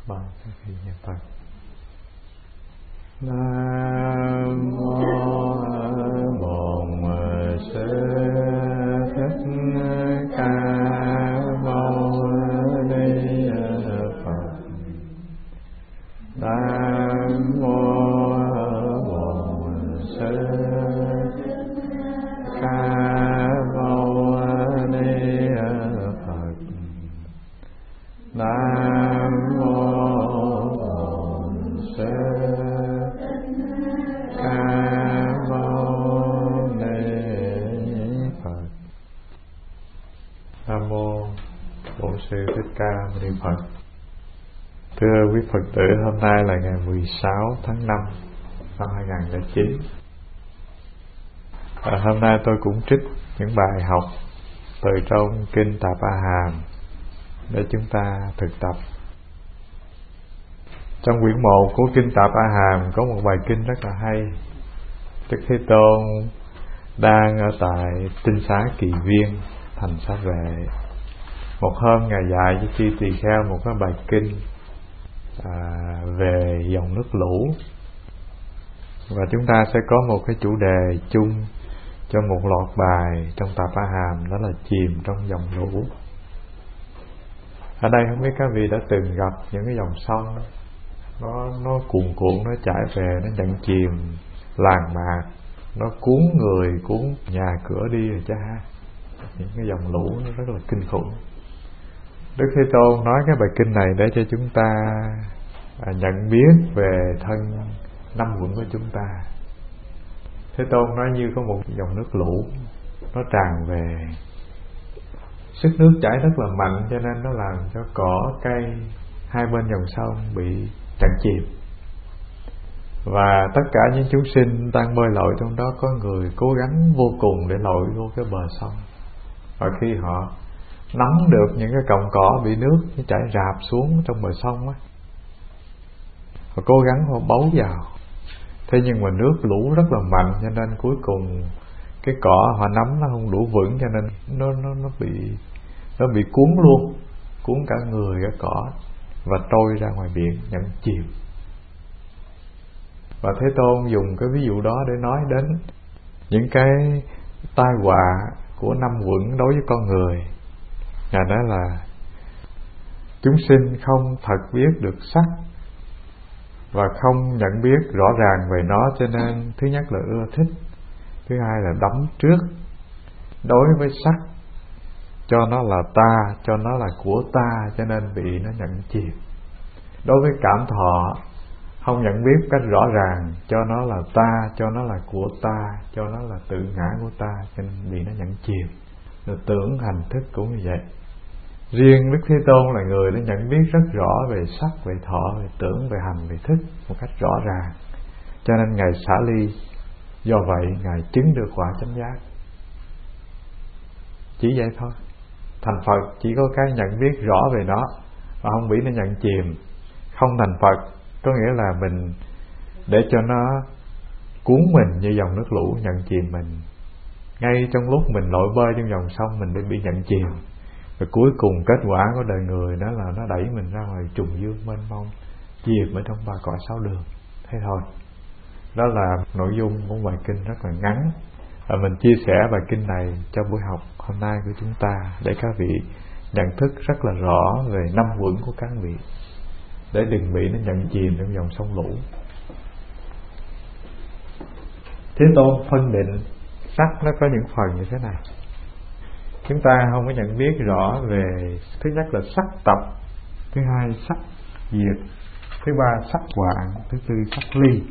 Vâng, thì niệm Phật. Nam mô Bổn Sư Thích Ca Mâu Ni Phật. Nam mô Bổn Sư Ca Mâu Ni Phật. Nam mô Bổn Sư Ca Mâu Ni Phật. Nam mô Bổn Sư Thích Ca Mâu Ni Phật. Thưa quý Phật tử, hôm nay là ngày 16 tháng 5 năm 2009. Hôm nay tôi cũng trích những bài học từ trong Kinh Tạp A Hàm để chúng ta thực tập. Trong quyển 1 của Kinh Tạp A Hàm có một bài kinh rất là hay. Đức Thế Tôn đang ở tại Tinh Xá Kỳ Viên, thành Xá Vệ. Một hôm Ngài dạy cho chư tỳ kheo một cái bài kinh về dòng nước lũ, và chúng ta sẽ có một cái chủ đề chung cho một loạt bài trong Tạp A Hàm, đó là chìm trong dòng lũ. Ở đây không biết các vị đã từng gặp những cái dòng sông nó cuồn cuộn, nó chảy về, nó nhận chìm làng mạc, nó cuốn người, cuốn nhà cửa đi rồi cha. Những cái dòng lũ nó rất là kinh khủng. Đức Thế Tôn nói cái bài kinh này để cho chúng ta nhận biết về thân năm uẩn của chúng ta. Thế Tôn nói như có một dòng nước lũ nó tràn về, sức nước chảy rất là mạnh, cho nên nó làm cho cỏ cây hai bên dòng sông bị chặn chìm. Và tất cả những chúng sinh đang bơi lội trong đó, có người cố gắng vô cùng để lội vô cái bờ sông. Và khi họ nắm được những cái cọng cỏ bị nước nó chảy rạp xuống trong bờ sông á, họ cố gắng họ bấu vào. Thế nhưng mà nước lũ rất là mạnh, cho nên cuối cùng cái cỏ họ nắm nó không đủ vững, cho nên nó bị cuốn luôn, cuốn cả người cả cỏ và trôi ra ngoài biển nhận chìm. Và Thế Tôn dùng cái ví dụ đó để nói đến những cái tai họa của năm uẩn đối với con người. Ngài nói là chúng sinh không thật biết được sắc và không nhận biết rõ ràng về nó, cho nên thứ nhất là ưa thích, thứ hai là đắm trước đối với sắc, cho nó là ta, cho nó là của ta, cho nên bị nó nhận chìm. Đối với cảm thọ không nhận biết cách rõ ràng, cho nó là ta, cho nó là của ta, cho nó là tự ngã của ta, cho nên bị nó nhận chìm. Rồi tưởng hành thức cũng như vậy. Riêng Đức Thế Tôn là người đã nhận biết rất rõ về sắc, về thọ, về tưởng, về hành, về thức một cách rõ ràng, cho nên Ngài xả ly. Do vậy Ngài chứng được quả chánh giác. Chỉ vậy thôi. Thành Phật chỉ có cái nhận biết rõ về nó và không bị nó nhận chìm. Không thành Phật có nghĩa là mình để cho nó cuốn mình như dòng nước lũ nhận chìm mình. Ngay trong lúc mình lội bơi trong dòng sông, mình bị nhận chìm. Và cuối cùng kết quả của đời người đó là nó đẩy mình ra ngoài trùng dương mênh mông, chìm ở trong ba cõi sáu đường. Thế thôi. Đó là nội dung của bài kinh rất là ngắn. Và mình chia sẻ bài kinh này cho buổi học hôm nay của chúng ta, để các vị nhận thức rất là rõ về năm uẩn của các vị, để đừng bị nó nhận chìm trong dòng sông lũ. Thế Tôn phân định sắc nó có những phần như thế này. Chúng ta không có nhận biết rõ về thứ nhất là sắc tập, thứ hai sắc diệt, thứ ba sắc hoạn, thứ tư sắc ly.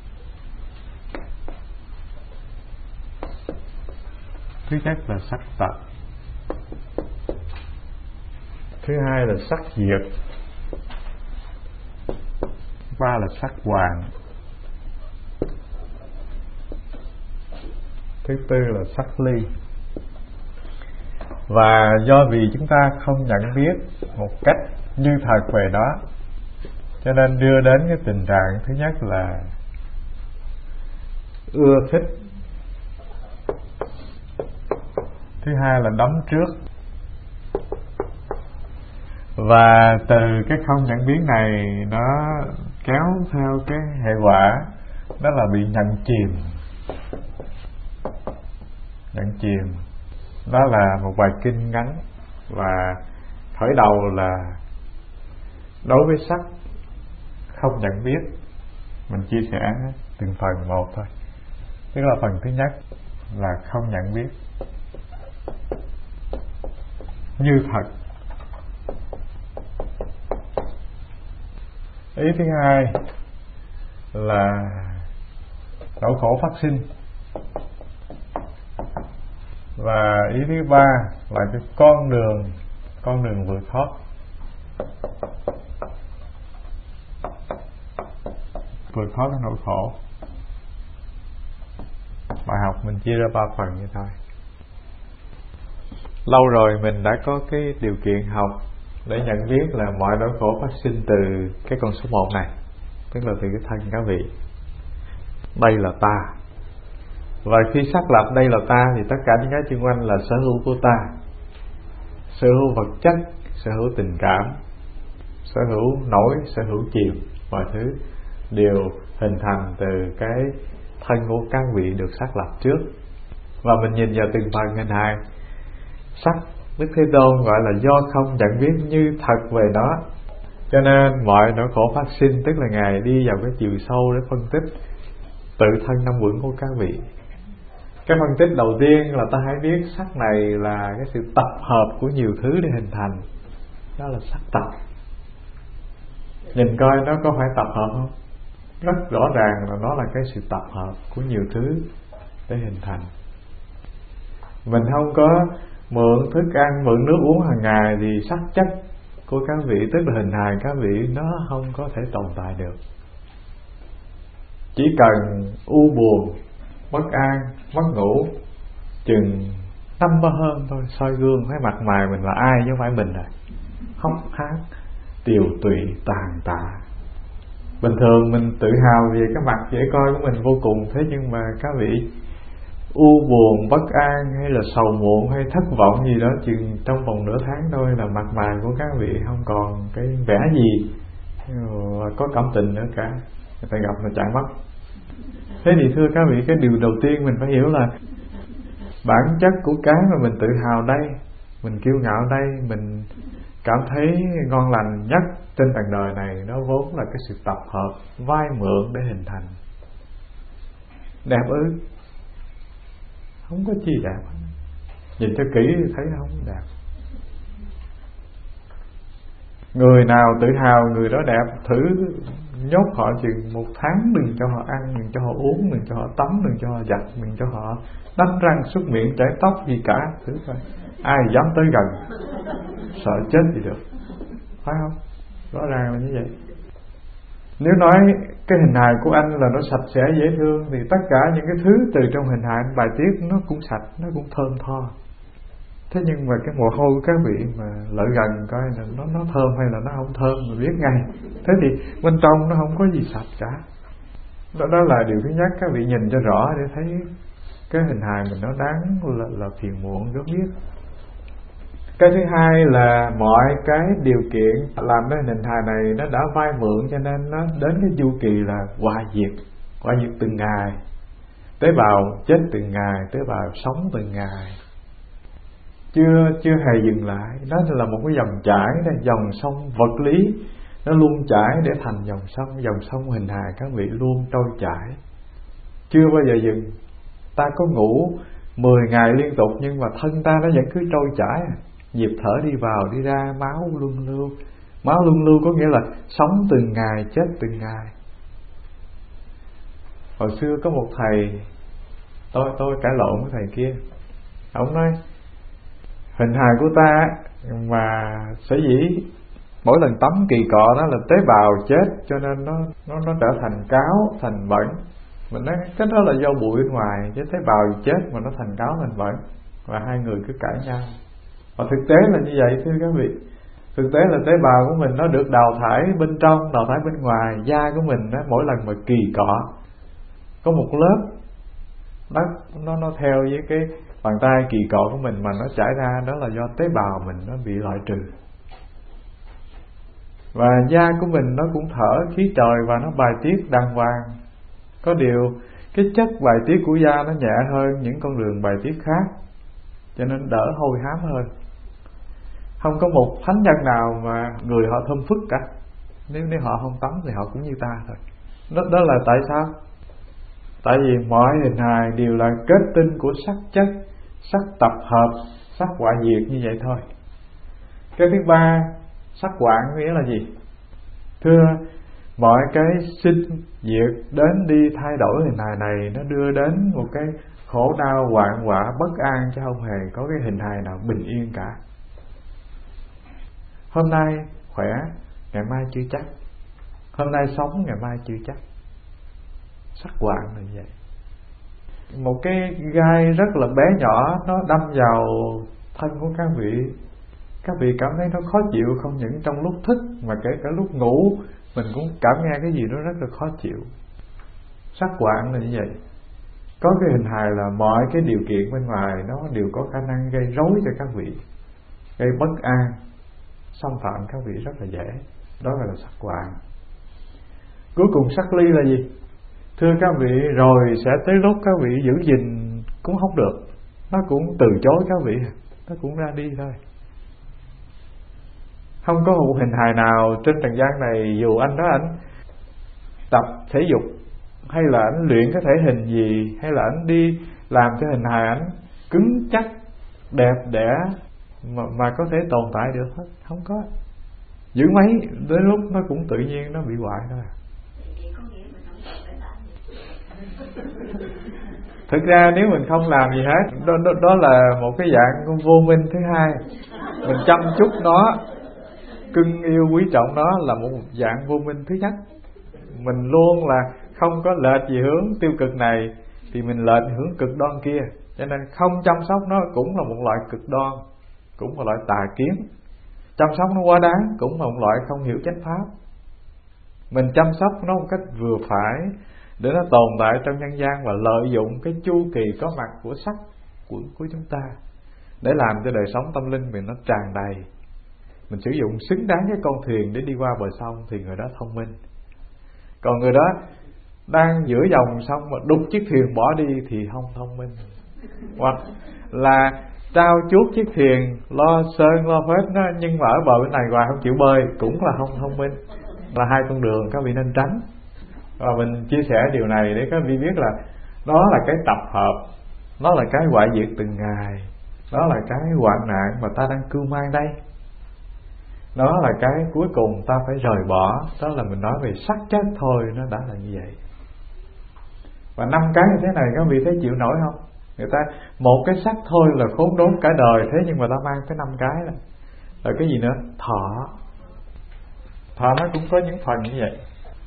Thứ nhất là sắc tập, thứ hai là sắc diệt, thứ ba là sắc hoạn, thứ tư là sắc ly. Và do vì chúng ta không nhận biết một cách như thật về đó, cho nên đưa đến cái tình trạng thứ nhất là ưa thích, thứ hai là đắm trước, Và từ cái không nhận biết này nó kéo theo cái hệ quả đó là bị nhận chìm. Nhận chìm đó là một bài kinh ngắn, và khởi đầu là đối với sắc không nhận biết. Mình chia sẻ từng phần một thôi. Tức là phần thứ nhất là không nhận biết như thật. Ý thứ hai là nỗi khổ phát sinh. Và ý thứ ba là cái con đường vượt thoát. Vượt thoát cái nỗi khổ. Bài học mình chia ra 3 phần như thôi. Lâu rồi mình đã có cái điều kiện học để nhận biết là mọi nỗi khổ phát sinh từ cái con số 1 này, tức là từ cái thân các vị. Đây là ta. Và khi xác lập đây là ta thì tất cả những cái xung quanh là sở hữu của ta. Sở hữu vật chất, sở hữu tình cảm, sở hữu nổi, sở hữu chìm, mọi thứ đều hình thành từ cái thân của các vị được xác lập trước. Và mình nhìn vào từng phần hình hài. Sắc Đức Thế Tôn gọi là do không nhận biết như thật về nó, cho nên mọi nỗi khổ phát sinh. Tức là Ngài đi vào cái chiều sâu để phân tích tự thân năm uẩn của các vị. Cái phân tích đầu tiên là ta hãy biết sắc này là cái sự tập hợp của nhiều thứ để hình thành. Đó là sắc tập. Nhìn coi nó có phải tập hợp không? Rất rõ ràng là nó là cái sự tập hợp của nhiều thứ để hình thành. Mình không có mượn thức ăn, mượn nước uống hàng ngày thì sắc chất của các vị, tức là hình hài các vị, nó không có thể tồn tại được. Chỉ cần u buồn, bất an, mất ngủ chừng 5-3 hôm thôi, soi gương thấy mặt mày mình là ai chứ không phải mình rồi. Hốc hác, tiều tụy, tàn tạ. Bình thường mình tự hào về cái mặt dễ coi của mình vô cùng, thế nhưng mà các vị u buồn, bất an hay là sầu muộn hay thất vọng gì đó chừng trong vòng nửa tháng thôi là mặt mày của các vị không còn cái vẻ gì có cảm tình nữa cả. Người ta gặp mà chạy mất. Thế thì thưa các vị, cái điều đầu tiên mình phải hiểu là bản chất của cái mà mình tự hào đây, mình kiêu ngạo đây, mình cảm thấy ngon lành nhất trên tầng đời này, nó vốn là cái sự tập hợp, vay mượn để hình thành. Đẹp ư? Không có chi đẹp. Nhìn cho kỹ thì thấy không đẹp. Người nào tự hào người đó đẹp, thử nhốt họ chừng 1 tháng, đừng cho họ ăn, đừng cho họ uống, đừng cho họ tắm, đừng cho họ giặt, đừng cho họ đánh răng, súc miệng, chải tóc gì cả. Thử coi ai dám tới gần, sợ chết gì được, phải không? Rõ ràng là như vậy. Nếu nói cái hình hài của anh là nó sạch sẽ dễ thương thì tất cả những cái thứ từ trong hình hài anh bài tiết nó cũng sạch, nó cũng thơm tho. Thế nhưng mà cái mồ hôi của các vị mà lợi gần coi là nó thơm hay là nó không thơm mà biết ngay. Thế thì bên trong nó không có gì sạch cả. Đó là điều thứ nhất, các vị nhìn cho rõ để thấy cái hình hài mình nó đáng là phiền muộn rất biết. Cái thứ hai là mọi cái điều kiện làm nên hình hài này nó đã vay mượn, cho nên nó đến cái chu kỳ là hoại diệt từng ngày. Tế bào chết từng ngày, tế bào sống từng ngày, chưa hề dừng lại. Đó là một cái dòng chảy, dòng sông vật lý, nó luôn chảy để thành dòng sông hình hài các vị luôn trôi chảy, chưa bao giờ dừng. Ta có ngủ 10 ngày liên tục nhưng mà thân ta nó vẫn cứ trôi chảy, nhịp thở đi vào đi ra, máu luân lưu. Máu luân lưu có nghĩa là sống từng ngày, chết từng ngày. Hồi xưa có một thầy, tôi cãi lộn với thầy kia. Ông nói hình hài của ta mà sở dĩ mỗi lần tắm kỳ cọ đó là tế bào chết, cho nên nó trở thành cáo, thành bẩn. Mình nói cái đó là do bụi bên ngoài, chứ tế bào chết mà nó thành cáo thành bẩn. Và hai người cứ cãi nhau. Và thực tế là như vậy thưa các vị. Thực tế là tế bào của mình nó được đào thải bên trong, đào thải bên ngoài. Da của mình đó, mỗi lần mà kỳ cọ có một lớp đất nó theo với cái bàn tay kỳ cọ của mình mà nó chảy ra, đó là do tế bào mình nó bị loại trừ. Và da của mình nó cũng thở khí trời và nó bài tiết đàng hoàng. Có điều cái chất bài tiết của da nó nhẹ hơn những con đường bài tiết khác, cho nên đỡ hôi hám hơn. Không có một thánh nhân nào mà người họ thơm phức cả. Nếu họ không tắm thì họ cũng như ta thôi. Đó là tại sao? Tại vì mọi hình hài đều là kết tinh của sắc chất, sắc tập hợp, sắc hoại diệt như vậy thôi. Cái thứ ba, sắc hoạn nghĩa là gì? Thưa, mọi cái sinh diệt đến đi thay đổi hình hài này nó đưa đến một cái khổ đau hoạn họa bất an, chứ không hề có cái hình hài nào bình yên cả. Hôm nay khỏe, ngày mai chưa chắc. Hôm nay sống, ngày mai chưa chắc. Sắc hoạn là như vậy. Một cái gai rất là bé nhỏ nó đâm vào thân của các vị. Các vị cảm thấy nó khó chịu, không những trong lúc thức mà kể cả lúc ngủ mình cũng cảm nghe cái gì đó rất là khó chịu. Sắc hoạn là như vậy. Có cái hình hài là mọi cái điều kiện bên ngoài nó đều có khả năng gây rối cho các vị, gây bất an, xâm phạm các vị rất là dễ. Đó là sắc hoạn. Cuối cùng sắc ly là gì? Thưa các vị, rồi sẽ tới lúc các vị giữ gìn cũng không được, nó cũng từ chối các vị, nó cũng ra đi thôi. Không có một hình hài nào trên trần gian này, dù anh đó anh tập thể dục hay là anh luyện cái thể hình gì, hay là anh đi làm cho hình hài anh cứng chắc đẹp đẽ mà có thể tồn tại được hết. Không có. Giữ mấy đến lúc nó cũng tự nhiên nó bị hoại thôi. Thực ra nếu mình không làm gì hết, đó là một cái dạng vô minh thứ hai. Mình chăm chút nó, cưng yêu quý trọng nó là một dạng vô minh thứ nhất. Mình luôn là không có lệch gì hướng tiêu cực này thì mình lệch hướng cực đoan kia. Cho nên không chăm sóc nó cũng là một loại cực đoan, cũng là loại tà kiến. Chăm sóc nó quá đáng cũng là một loại không hiểu chánh pháp. Mình chăm sóc nó một cách vừa phải để nó tồn tại trong nhân gian và lợi dụng cái chu kỳ có mặt của sắc của chúng ta để làm cho đời sống tâm linh mình nó tràn đầy. Mình sử dụng xứng đáng cái con thuyền để đi qua bờ sông thì người đó thông minh. Còn người đó đang giữa dòng sông mà đục chiếc thuyền bỏ đi thì không thông minh. Hoặc là trao chuốt chiếc thuyền lo sơn lo phết nó, nhưng mà ở bờ bên này hoài không chịu bơi cũng là không thông minh. Là hai con đường các vị nên tránh. Và mình chia sẻ điều này để các vị biết là đó là cái tập hợp, đó là cái hoại diệt từng ngày, đó là cái hoạn nạn mà ta đang cưu mang đây. Đó là cái cuối cùng ta phải rời bỏ. Đó là mình nói về sắc chất thôi, nó đã là như vậy. Và 5 cái như thế này các vị thấy chịu nổi không? Người ta một cái sắc thôi là khốn đốn cả đời, thế nhưng mà ta mang tới 5 cái là cái gì nữa? Thọ. Thọ nó cũng có những phần như vậy.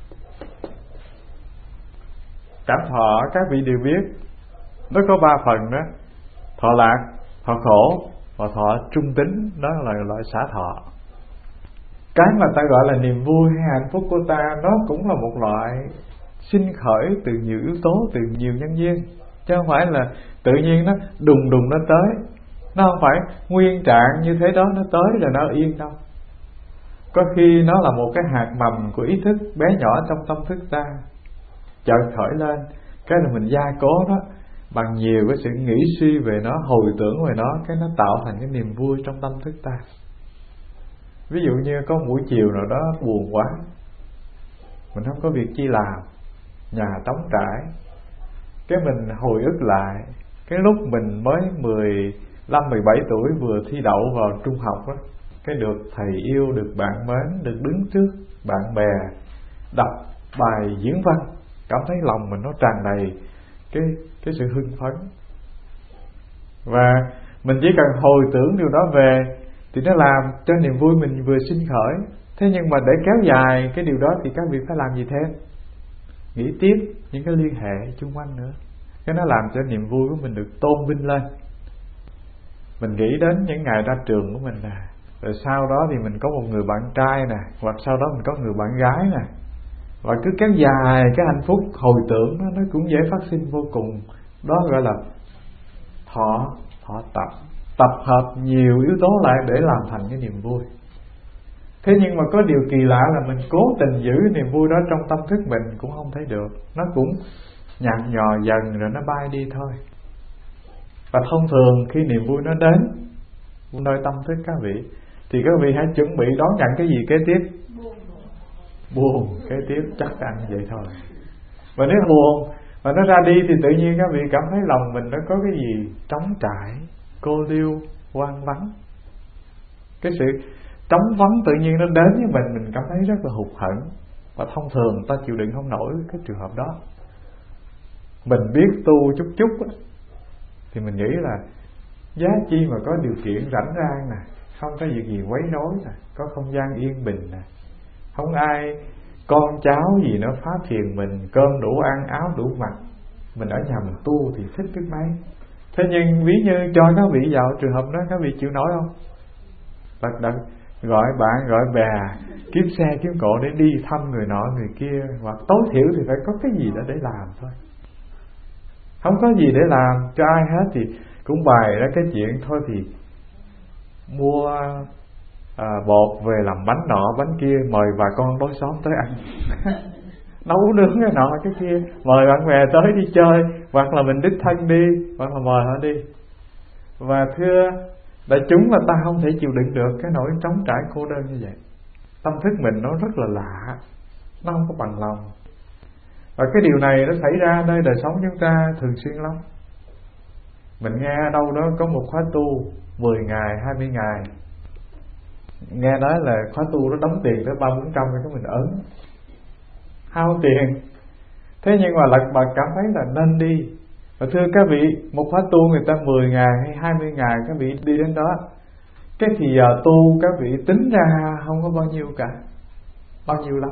Cảm thọ các vị đều biết nó có 3 phần đó: thọ lạc, thọ khổ và thọ trung tính. Đó là loại xả thọ. Cái mà ta gọi là niềm vui hay hạnh phúc của ta, nó cũng là một loại sinh khởi từ nhiều yếu tố, từ nhiều nhân duyên, chứ không phải là tự nhiên nó đùng đùng nó tới. Nó không phải nguyên trạng như thế đó nó tới rồi nó yên đâu. Có khi nó là một cái hạt mầm của ý thức bé nhỏ trong tâm thức ta, chợt khởi lên, cái là mình gia cố nó bằng nhiều cái sự nghĩ suy về nó, hồi tưởng về nó, cái nó tạo thành cái niềm vui trong tâm thức ta. Ví dụ như có buổi chiều nào đó buồn quá, mình không có việc chi làm, nhà trống trải, cái mình hồi ức lại cái lúc mình mới 15-17 tuổi vừa thi đậu vào trung học đó, cái được thầy yêu, được bạn mến, được đứng trước bạn bè đọc bài diễn văn, cảm thấy lòng mình nó tràn đầy cái sự hưng phấn. Và mình chỉ cần hồi tưởng điều đó về thì nó làm cho niềm vui mình vừa sinh khởi. Thế nhưng mà để kéo dài cái điều đó thì các vị phải làm gì thêm? Nghĩ tiếp những cái liên hệ xung quanh nữa, cái nó làm cho niềm vui của mình được tôn vinh lên. Mình nghĩ đến những ngày ra trường của mình nè, rồi sau đó thì mình có một người bạn trai nè, hoặc sau đó mình có người bạn gái nè, và cứ kéo dài cái hạnh phúc hồi tưởng đó, nó cũng dễ phát sinh vô cùng. Đó gọi là thọ tập hợp nhiều yếu tố lại để làm thành cái niềm vui. Thế nhưng mà có điều kỳ lạ là mình cố tình giữ niềm vui đó trong tâm thức mình cũng không thấy được. Nó cũng nhạt nhòa dần rồi nó bay đi thôi. Và thông thường khi niềm vui nó đến nơi tâm thức các vị, thì các vị hãy chuẩn bị đón nhận cái gì kế tiếp? Buồn kế tiếp, chắc ăn vậy thôi. Và nếu buồn và nó ra đi thì tự nhiên các vị cảm thấy lòng mình nó có cái gì trống trải, cô liêu, hoang vắng. Cái sự trống vắng tự nhiên nó đến với mình cảm thấy rất là hụt hẫng. Và thông thường ta chịu đựng không nổi cái trường hợp đó. Mình biết tu chút chút á, thì mình nghĩ là giá chi mà có điều kiện rảnh rang nè, không có việc gì quấy rối nè, có không gian yên bình nè, không ai con cháu gì nó phá phiền mình, cơm đủ ăn, áo đủ mặc, mình ở nhà mình tu thì thích biết mấy. Thế nhưng ví như cho các vị vào trường hợp đó, các vị chịu nổi không? Lật đật gọi bạn gọi bè, kiếm xe kiếm cộ để đi thăm người nọ người kia, hoặc tối thiểu thì phải có cái gì đó để làm thôi. Không có gì để làm cho ai hết thì cũng bày ra cái chuyện thôi thì mua bột về làm bánh nọ bánh kia, mời bà con lối xóm tới ăn. Nấu nướng cái nọ cái kia, mời bạn bè tới đi chơi, hoặc là mình đích thân đi, hoặc là mời họ đi. Và thưa đại chúng, là ta không thể chịu đựng được cái nỗi trống trải cô đơn như vậy. Tâm thức mình nó rất là lạ, nó không có bằng lòng. Và cái điều này nó xảy ra nơi đời sống chúng ta thường xuyên lắm. Mình nghe đâu đó có một khóa tu 10 ngày, 20 ngày, nghe nói là khóa tu nó đóng tiền tới 300-400 cái mình ớn, hao tiền. Thế nhưng mà lật bật cảm thấy là nên đi. Và thưa các vị, một khóa tu người ta 10 ngày hay 20 ngày các vị đi đến đó, cái thì giờ tu các vị tính ra không có bao nhiêu cả. Bao nhiêu lắm,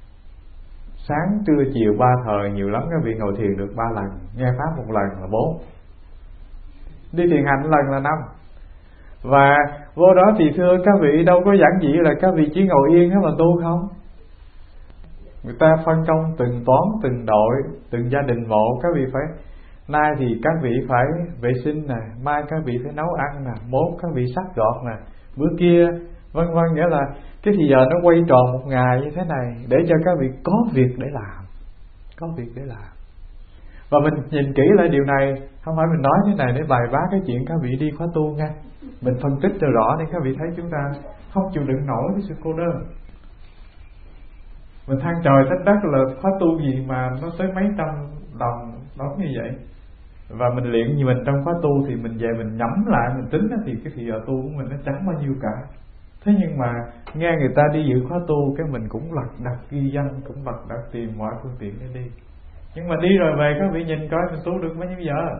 sáng trưa chiều 3 thời, nhiều lắm các vị ngồi thiền được 3 lần, nghe pháp một lần là 4, đi thiền hành lần là 5. Và vô đó thì thưa các vị, đâu có giản dị là các vị chỉ ngồi yên mà tu không. Người ta phân công từng toán, từng đội, từng gia đình một. Các vị phải, nay thì các vị phải vệ sinh nè, mai các vị phải nấu ăn nè, mốt các vị sắc gọt nè, bữa kia vân vân. Nghĩa là cái thì giờ nó quay tròn một ngày như thế này để cho các vị có việc để làm, có việc để làm. Và mình nhìn kỹ lại điều này, không phải mình nói thế này để bài bác cái chuyện các vị đi khóa tu nha. Mình phân tích cho rõ để các vị thấy chúng ta không chịu đựng nổi cái sự cô đơn. Mình than trời trách đất là khóa tu gì mà nó tới mấy trăm đồng đóng như vậy. Và mình luyện như mình trong khóa tu thì mình về mình nhẩm lại, mình tính thì cái thì giờ tu của mình nó chẳng bao nhiêu cả. Thế nhưng mà nghe người ta đi dự khóa tu, cái mình cũng lật đật ghi danh, cũng lật đật tìm mọi phương tiện để đi. Nhưng mà đi rồi về các vị nhìn coi mình tu được bao nhiêu giờ.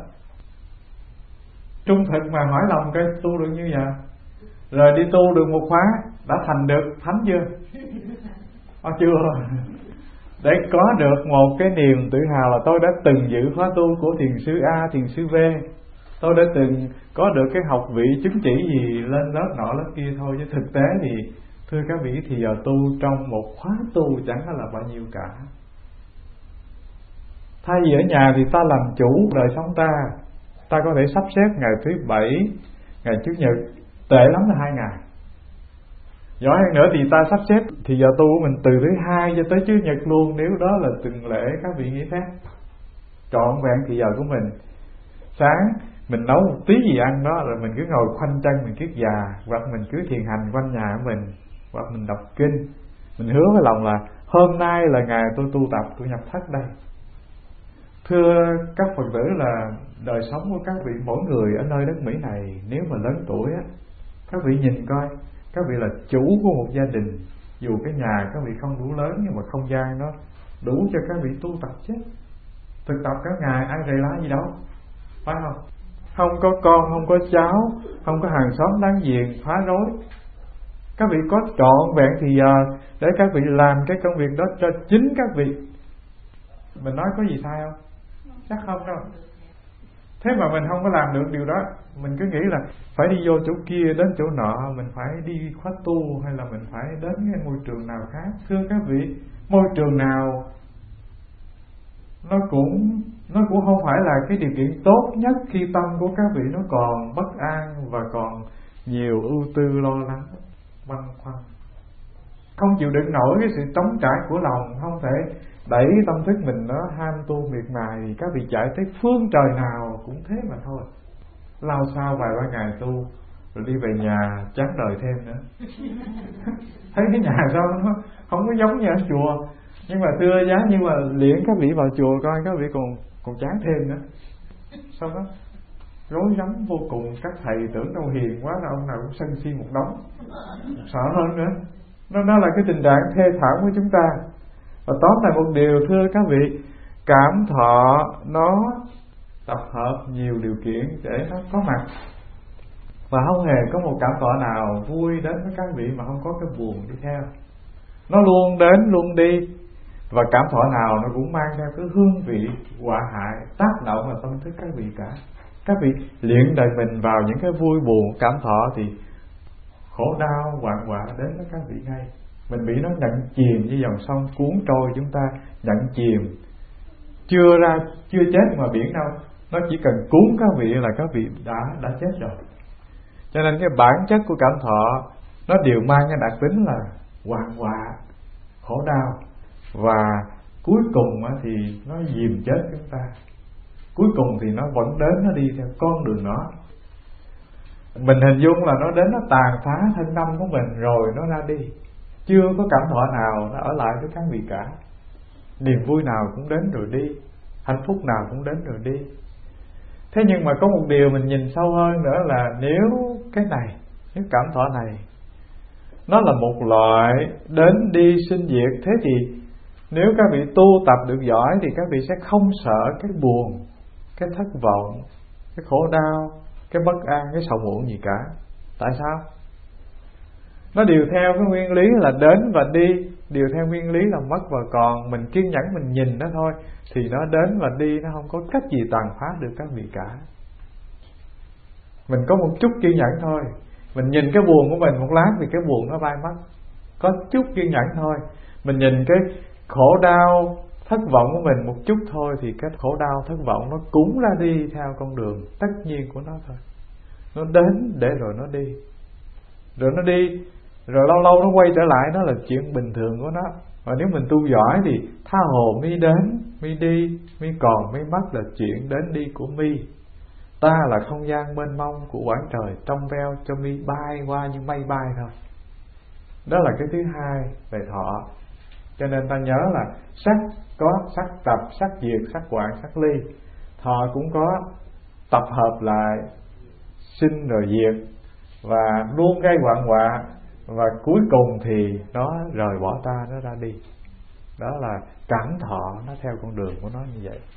Trung thực mà hỏi lòng coi tu được như vậy. Rồi đi tu được một khóa đã thành được thánh chưa? Chưa. Để có được một cái niềm tự hào là tôi đã từng dự khóa tu của thiền sư A, thiền sư B, tôi đã từng có được cái học vị chứng chỉ gì lên lớp nọ lớp kia thôi. Chứ thực tế thì thưa các vị, thì giờ tu trong một khóa tu chẳng là bao nhiêu cả. Thay vì ở nhà thì ta làm chủ đời sống ta có thể sắp xếp ngày thứ Bảy, ngày Chủ nhật, tệ lắm là 2 ngày. Giỏi hơn nữa thì ta sắp xếp thì giờ tu của mình từ thứ Hai cho tới Chủ nhật luôn, nếu đó là từng lễ các vị nghỉ phép. Trọn vẹn thì giờ của mình. Sáng mình nấu một tí gì ăn đó, rồi mình cứ ngồi khoanh chân mình kiết già, hoặc mình cứ thiền hành quanh nhà của mình, hoặc mình đọc kinh. Mình hứa với lòng là hôm nay là ngày tôi tu tập, tôi nhập thất đây. Thưa các Phật tử, là đời sống của các vị mỗi người ở nơi đất Mỹ này, nếu mà lớn tuổi á, các vị nhìn coi, các vị là chủ của một gia đình. Dù cái nhà các vị không đủ lớn, nhưng mà không gian nó đủ cho các vị tu tập chứ. Thực tập cả ngày ai rầy lá gì đâu, phải không? Không có con, không có cháu, không có hàng xóm láng giềng phá rối. Các vị có trọn vẹn thì giờ để các vị làm cái công việc đó cho chính các vị. Mình nói có gì sai không? Chắc không đâu. Thế mà mình không có làm được điều đó. Mình cứ nghĩ là phải đi vô chỗ kia, đến chỗ nọ, mình phải đi khóa tu, hay là mình phải đến cái môi trường nào khác. Thưa các vị, môi trường nào nó cũng không phải là cái điều kiện tốt nhất khi tâm của các vị nó còn bất an và còn nhiều ưu tư lo lắng, băn khoăn. không chịu đựng nổi cái sự trống trải của lòng, không thể đẩy tâm thức mình nó ham tu miệt mài, thì các vị chạy tới phương trời nào cũng thế mà thôi. Lao sao vài ba ngày tu rồi đi về nhà chán đời thêm nữa. Thấy cái nhà sao nó không có giống như ở chùa, nhưng mà thưa giá, nhưng mà liễn các vị vào chùa coi các vị còn chán thêm nữa. Sao đó rối rắm vô cùng, các thầy tưởng đâu hiền quá là ông nào cũng sân si một đống, sợ hơn nữa. Nó là cái tình trạng thê thảm của chúng ta. Và tóm lại một điều thưa các vị, cảm thọ nó tập hợp nhiều điều kiện để nó có mặt, và không hề có một cảm thọ nào vui đến với các vị mà không có cái buồn đi theo. Nó luôn đến luôn đi, và cảm thọ nào nó cũng mang theo cái hương vị họa hại tác động vào tâm thức các vị cả. Các vị luyện đời mình vào những cái vui buồn cảm thọ thì khổ đau hoạn họa đến với các vị ngay. Mình bị nó nhận chìm như dòng sông cuốn trôi chúng ta, nhận chìm chưa chết mà biển đâu, nó chỉ cần cuốn các vị là các vị đã chết rồi. Cho nên cái bản chất của cảm thọ nó đều mang cái đặc tính là hoạn họa, khổ đau, và cuối cùng thì nó dìm chết chúng ta. Cuối cùng thì nó vẫn đến, nó đi theo con đường nó. Mình hình dung là nó đến, nó tàn phá thân tâm của mình rồi nó ra đi. Chưa có cảm thọ nào nó ở lại với các vị cả. Niềm vui nào cũng đến rồi đi, hạnh phúc nào cũng đến rồi đi. Thế nhưng mà có một điều mình nhìn sâu hơn nữa là nếu cái này, nếu cảm thọ này nó là một loại đến đi sinh diệt, thế thì nếu các vị tu tập được giỏi thì các vị sẽ không sợ cái buồn, cái thất vọng, cái khổ đau, cái bất an, cái sầu muộn gì cả. Tại sao? Nó đều theo cái nguyên lý là đến và đi, đều theo nguyên lý là mất và còn. Mình kiên nhẫn mình nhìn nó thôi thì nó đến và đi, nó không có cách gì tàn phá được các vị cả. Mình có một chút kiên nhẫn thôi, mình nhìn cái buồn của mình một lát thì cái buồn nó bay mất. Có chút kiên nhẫn thôi. Mình nhìn cái khổ đau, thất vọng của mình một chút thôi thì cái khổ đau, thất vọng nó cũng ra đi theo con đường tất nhiên của nó thôi. Nó đến để rồi nó đi. Rồi nó đi, rồi lâu lâu nó quay trở lại, nó là chuyện bình thường của nó. Và nếu mình tu giỏi thì tha hồ mi đến, mi đi, mi còn, mi mất là chuyện đến đi của mi. Ta là không gian mênh mông của quảng trời trong veo cho mi bay qua như mây bay thôi. Đó là cái thứ hai về thọ. Cho nên ta nhớ là sắc có sắc tập, sắc diệt, sắc hoại, sắc ly. Thọ cũng có tập hợp lại, sinh rồi diệt, và luôn gây hoạn họa, và cuối cùng thì nó rời bỏ ta, nó ra đi. Đó là cảm thọ, nó theo con đường của nó như vậy.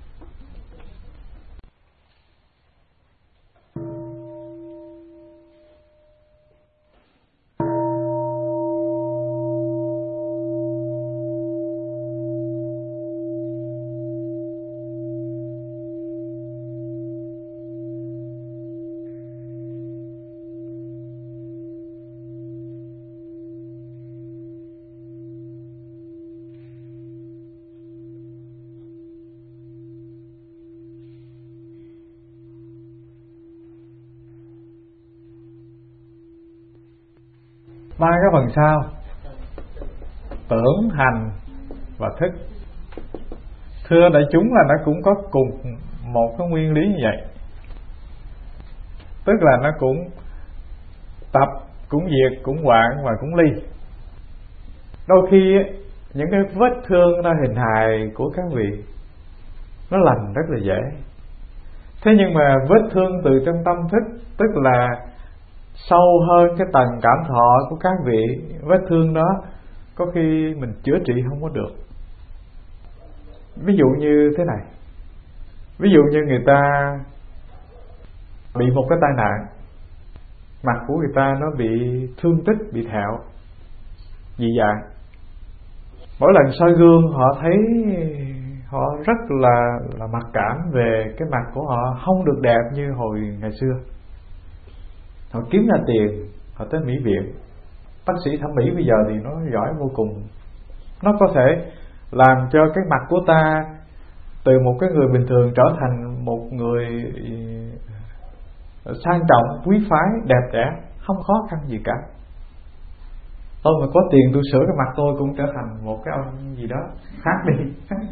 Ba cái phần sau: tưởng, hành và thức. Thưa đại chúng là nó cũng có cùng một cái nguyên lý như vậy. Tức là nó cũng tập, cũng diệt, cũng hoạn và cũng ly. Đôi khi những cái vết thương nó hình hài của các vị nó lành rất là dễ. Thế nhưng mà vết thương từ trong tâm thức, tức là sâu hơn cái tầng cảm thọ của các vị, vết thương đó có khi mình chữa trị không có được. Ví dụ như thế này, ví dụ như người ta bị một cái tai nạn, mặt của người ta nó bị thương tích, bị thẹo, dị dạng. Mỗi lần soi gương họ thấy họ rất là mặc cảm về cái mặt của họ không được đẹp như hồi ngày xưa. Họ kiếm ra tiền, họ tới mỹ viện. Bác sĩ thẩm mỹ bây giờ thì nó giỏi vô cùng. Nó có thể làm cho cái mặt của ta từ một cái người bình thường trở thành một người sang trọng, quý phái, đẹp đẽ, không khó khăn gì cả. Tôi mà có tiền tôi sửa cái mặt tôi cũng trở thành một cái ông gì đó khác đi.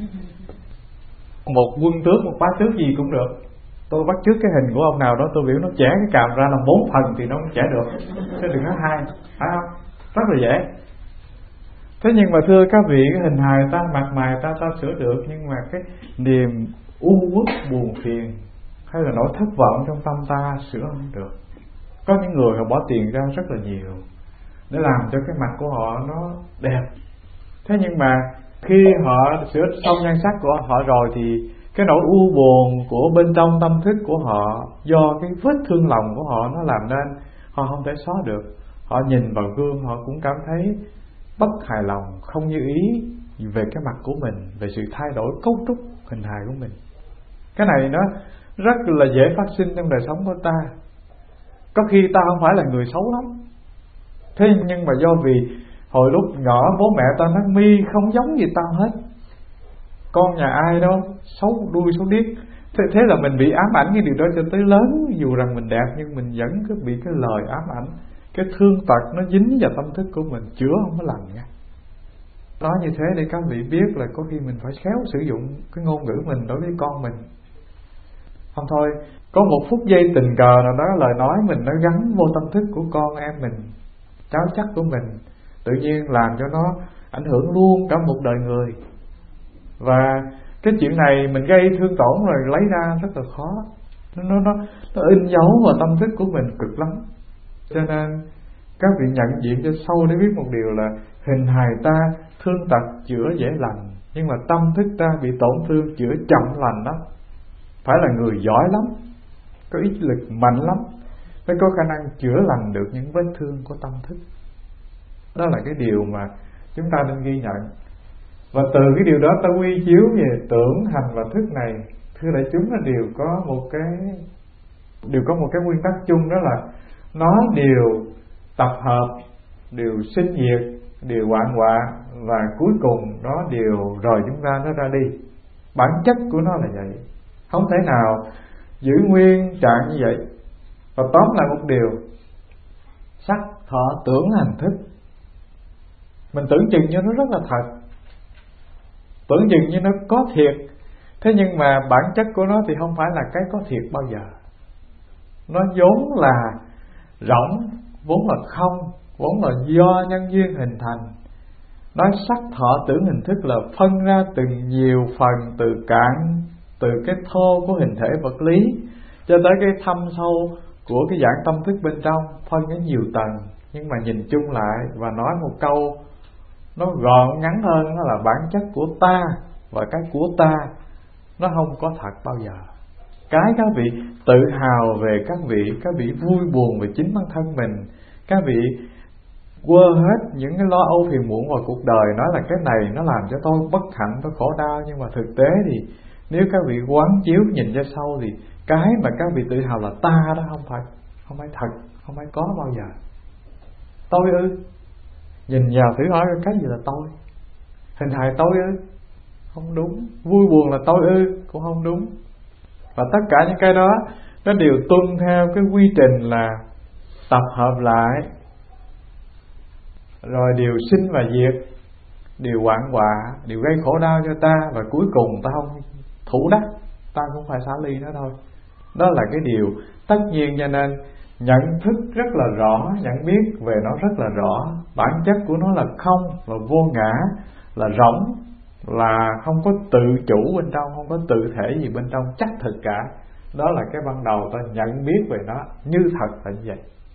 Một quân tướng, một bá tước gì cũng được. Tôi bắt chước cái hình của ông nào đó, tôi biểu nó chẻ cái càm ra làm 4 phần thì nó cũng chẻ được, chứ đừng nói 2, phải không? Rất là dễ. Thế nhưng mà thưa các vị, cái hình hài ta, mặt mày ta sửa được, nhưng mà cái niềm u uất buồn phiền hay là nỗi thất vọng trong tâm ta sửa không được. Có những người họ bỏ tiền ra rất là nhiều để làm cho cái mặt của họ nó đẹp. Thế nhưng mà khi họ sửa xong nhan sắc của họ rồi thì cái nỗi u buồn của bên trong tâm thức của họ, do cái vết thương lòng của họ nó làm nên, họ không thể xóa được. Họ nhìn vào gương họ cũng cảm thấy bất hài lòng, không như ý về cái mặt của mình, về sự thay đổi cấu trúc hình hài của mình. Cái này nó rất là dễ phát sinh trong đời sống của ta. Có khi ta không phải là người xấu lắm, thế nhưng mà do vì hồi lúc nhỏ bố mẹ ta nói mi không giống gì tao hết, con nhà ai đâu, xấu đuôi xấu điếc. Thế là mình bị ám ảnh cái điều đó cho tới lớn. Dù rằng mình đẹp nhưng mình vẫn cứ bị cái lời ám ảnh, cái thương tật nó dính vào tâm thức của mình, chữa không có lành nha. Nói như thế để các vị biết là có khi mình phải khéo sử dụng cái ngôn ngữ mình đối với con mình. Không thôi, có một phút giây tình cờ nào đó, lời nói mình nó gắn vô tâm thức của con em mình, cháu chắc của mình, tự nhiên làm cho nó ảnh hưởng luôn cả một đời người. Và cái chuyện này mình gây thương tổn rồi lấy ra rất là khó. Nó in dấu vào tâm thức của mình cực lắm. Cho nên các vị nhận diện cho sâu để biết một điều là hình hài ta thương tật chữa dễ lành, nhưng mà tâm thức ta bị tổn thương chữa chậm lành đó. Phải là người giỏi lắm, có ý lực mạnh lắm mới có khả năng chữa lành được những vết thương của tâm thức. Đó là cái điều mà chúng ta nên ghi nhận. Và từ cái điều đó ta quy chiếu về tưởng, hành và thức này, thưa đại chúng, là đều có một cái nguyên tắc chung, đó là nó đều tập hợp, đều sinh diệt, đều hoạn họa, và cuối cùng nó đều rời chúng ta, nó ra đi. Bản chất của nó là vậy, không thể nào giữ nguyên trạng như vậy. Và tóm lại một điều, sắc thọ tưởng hành thức, mình tưởng chừng như nó rất là thật, tưởng chừng như nó có thiệt. Thế nhưng mà bản chất của nó thì không phải là cái có thiệt bao giờ. Nó vốn là rỗng, vốn là không, vốn là do nhân duyên hình thành. Nói sắc thọ tưởng hình thức là phân ra từng nhiều phần, từ cái thô của hình thể vật lý cho tới cái thâm sâu của cái dạng tâm thức bên trong, phân cái nhiều tầng. Nhưng mà nhìn chung lại và nói một câu nó gọn ngắn hơn, đó là bản chất của ta và cái của ta nó không có thật bao giờ. Cái các vị tự hào về các vị vui buồn về chính bản thân mình, các vị quơ hết những cái lo âu phiền muộn vào cuộc đời, nói là cái này nó làm cho tôi bất hạnh, tôi khổ đau. Nhưng mà thực tế thì nếu các vị quán chiếu nhìn ra sâu thì cái mà các vị tự hào là ta đó không phải thật, không phải có bao giờ. Tôi ư? Nhìn vào thử hỏi cái gì là tôi? Hình hài tôi ư? Không đúng. Vui buồn là tôi ư? Cũng không đúng. Và tất cả những cái đó nó đều tuân theo cái quy trình là tập hợp lại, rồi đều sinh và diệt, đều hoạn họa, đều gây khổ đau cho ta, và cuối cùng ta không thủ đắc, ta cũng phải xả ly nó thôi. Đó là cái điều tất nhiên. Cho nên nhận thức rất là rõ, nhận biết về nó rất là rõ. Bản chất của nó là không và vô ngã, là rỗng, là không có tự chủ bên trong, không có tự thể gì bên trong chắc thực cả. Đó là cái ban đầu ta nhận biết về nó như thật là như vậy.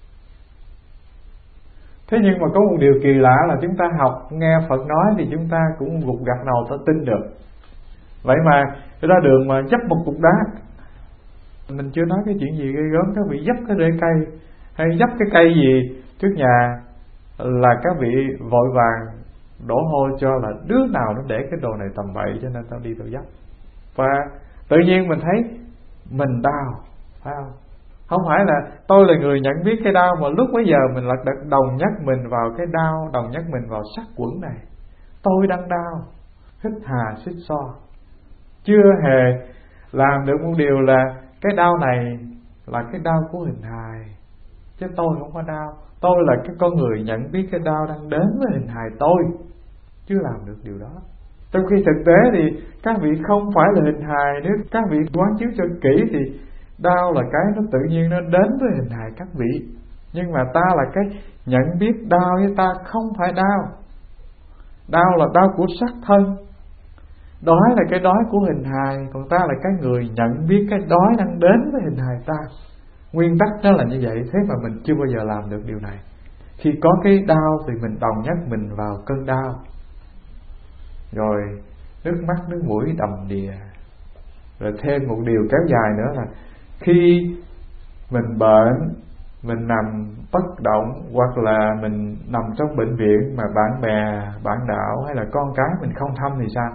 Thế nhưng mà có một điều kỳ lạ là chúng ta học nghe Phật nói thì chúng ta cũng gục gặt đầu ta tin được. Vậy mà ra đường mà dấp một cục đá, mình chưa nói cái chuyện gì gây gớm, các vị dấp cái rễ cây hay dấp cái cây gì trước nhà là các vị vội vàng đổ hôi cho là đứa nào nó để cái đồ này tầm bậy cho nên tao đi tao dấp. Và tự nhiên mình thấy mình đau, phải không? Không phải là tôi là người nhận biết cái đau, mà lúc bấy giờ mình là đồng nhắc mình vào cái đau, đồng nhắc mình vào sắc quẩn này. Tôi đang đau, hít hà xích so, chưa hề làm được một điều là cái đau này là cái đau của hình hài, chứ tôi không có đau. Tôi là cái con người nhận biết cái đau đang đến với hình hài tôi, chứ làm được điều đó. Trong khi thực tế thì các vị không phải là hình hài. Nếu các vị quán chiếu cho kỹ thì đau là cái nó tự nhiên nó đến với hình hài các vị. Nhưng mà ta là cái nhận biết đau, với ta không phải đau. Đau là đau của sắc thân, đói là cái đói của hình hài, còn ta là cái người nhận biết cái đói đang đến với hình hài ta. Nguyên tắc đó là như vậy. Thế mà mình chưa bao giờ làm được điều này. Khi có cái đau thì mình đồng nhất mình vào cơn đau, rồi nước mắt nước mũi đầm đìa. Rồi thêm một điều kéo dài nữa là khi mình bệnh, mình nằm bất động, hoặc là mình nằm trong bệnh viện mà bạn bè, bạn đạo hay là con cái mình không thăm thì sao?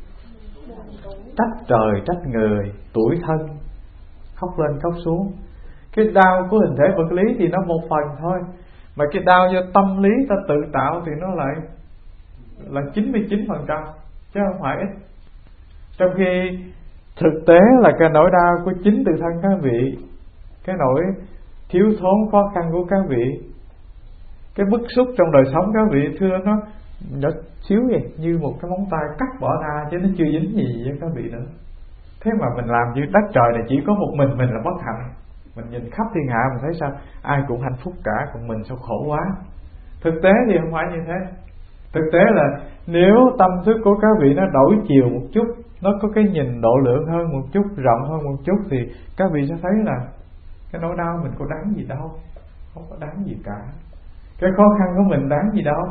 Trách trời trách người, tủi thân, khóc lên khóc xuống. Cái đau của hình thể vật lý thì nó một phần thôi, mà cái đau do tâm lý ta tự tạo thì nó lại là 99%, chứ không phải ít. Trong khi thực tế là cái nỗi đau của chính tự thân các vị, cái nỗi thiếu thốn khó khăn của các vị, cái bức xúc trong đời sống các vị, thưa nó nhỏ xíu vậy, như một cái móng tay cắt bỏ ra, chứ nó chưa dính gì với các vị nữa. Thế mà mình làm như đất trời này chỉ có một mình là bất hạnh. Mình nhìn khắp thiên hạ mình thấy sao ai cũng hạnh phúc cả, còn mình sao khổ quá. Thực tế thì không phải như thế. Thực tế là nếu tâm thức của các vị nó đổi chiều một chút, nó có cái nhìn độ lượng hơn một chút, rộng hơn một chút, thì các vị sẽ thấy là cái nỗi đau mình có đáng gì đâu, không có đáng gì cả. Cái khó khăn của mình đáng gì đâu.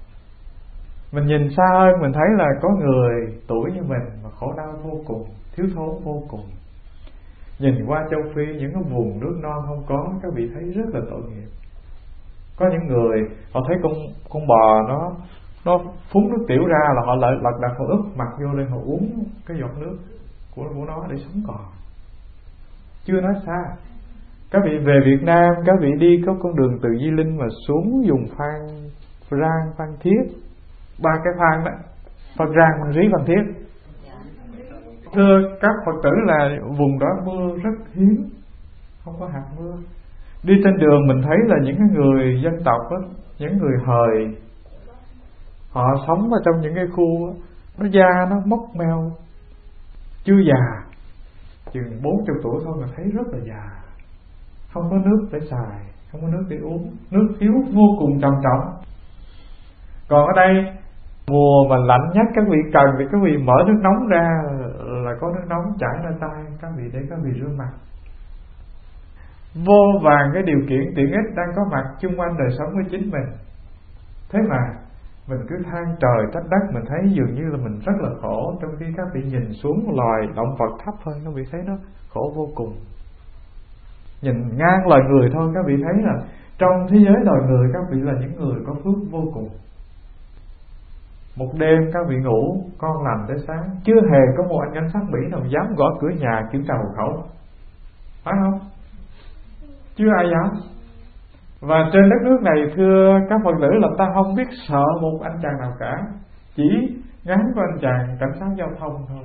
Mình nhìn xa hơn mình thấy là có người tuổi như mình mà khổ đau vô cùng, thiếu thốn vô cùng. Nhìn qua châu Phi, những cái vùng nước non không có, các vị thấy rất là tội nghiệp. Có những người họ thấy con bò nó phúng nước tiểu ra là họ lại lật đật họ úp mặt vô lên, họ uống cái giọt nước của nó để sống còn. Chưa nói xa, các vị về Việt Nam, các vị đi có con đường từ Di Linh mà xuống dùng Phan Rang, Phan Thiết, 3 cái Phan đó, Phan Rang, Phan Rí, Phan Thiết. Thưa các Phật tử là vùng đó mưa rất hiếm, không có hạt mưa. Đi trên đường mình thấy là những cái người dân tộc đó, những người hời, họ sống ở trong những cái khu đó, nó da nó mốc meo, chưa già, chừng 40 tuổi thôi mà thấy rất là già. Không có nước để xài, không có nước để uống, nước thiếu vô cùng trầm trọng. Còn ở đây mùa mà lạnh nhất các vị cần thì các vị mở nước nóng ra là có nước nóng chảy lên tay các vị để các vị rửa mặt. Vô vàn cái điều kiện tiện ích đang có mặt chung quanh đời sống của chính mình. Thế mà mình cứ than trời trách đất, mình thấy dường như là mình rất là khổ, trong khi các vị nhìn xuống loài động vật thấp hơn, các vị thấy nó khổ vô cùng. Nhìn ngang loài người thôi, các vị thấy là trong thế giới loài người các vị là những người có phước vô cùng. Một đêm các vị ngủ con lành tới sáng, chưa hề có một anh cảnh sát Mỹ nào dám gõ cửa nhà kiểm tra hộ khẩu, phải không? Chưa ai dám. Và trên đất nước này thưa các Phật tử là ta không biết sợ một anh chàng nào cả, chỉ ngán của anh chàng cảnh sát giao thông thôi.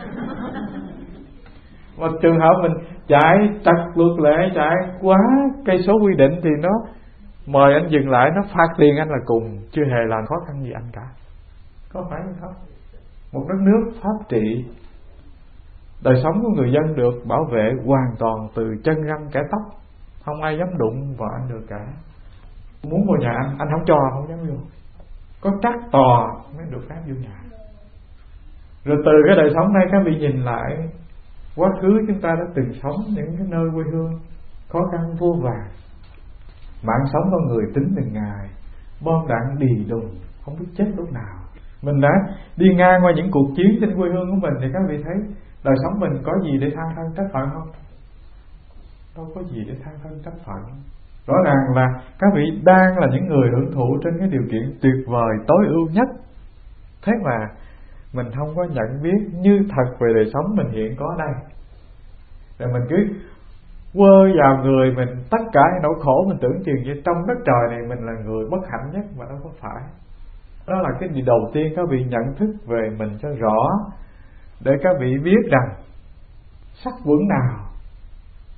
Và trường hợp mình chạy trật luật lệ, chạy quá cây số quy định thì nó mời anh dừng lại, nó phạt tiền anh là cùng, chưa hề làm khó khăn gì anh cả. Có phải không? Một đất nước pháp trị, đời sống của người dân được bảo vệ hoàn toàn từ chân răng kẻ tóc, không ai dám đụng vào anh được cả. Muốn vô nhà anh không cho, không dám vô, có trắc tò mới được phép vô nhà. Rồi từ cái đời sống này các vị nhìn lại quá khứ chúng ta đã từng sống những cái nơi quê hương khó khăn vô vàn, mạng sống con người tính từng ngày, bom đạn đì đùng, không biết chết lúc nào. Mình đã đi ngang qua những cuộc chiến trên quê hương của mình thì các vị thấy đời sống mình có gì để than thân trách phận không? Đâu có gì để than thân trách phận. Rõ ràng là các vị đang là những người hưởng thụ trên cái điều kiện tuyệt vời tối ưu nhất. Thế mà mình không có nhận biết như thật về đời sống mình hiện có đây. Rồi mình cứ quơ vào người mình tất cả những nỗi khổ, mình tưởng chừng như trong đất trời này mình là người bất hạnh nhất, mà đâu có phải. Đó là cái điều đầu tiên các vị nhận thức về mình cho rõ, để các vị biết rằng sắc quẩn nào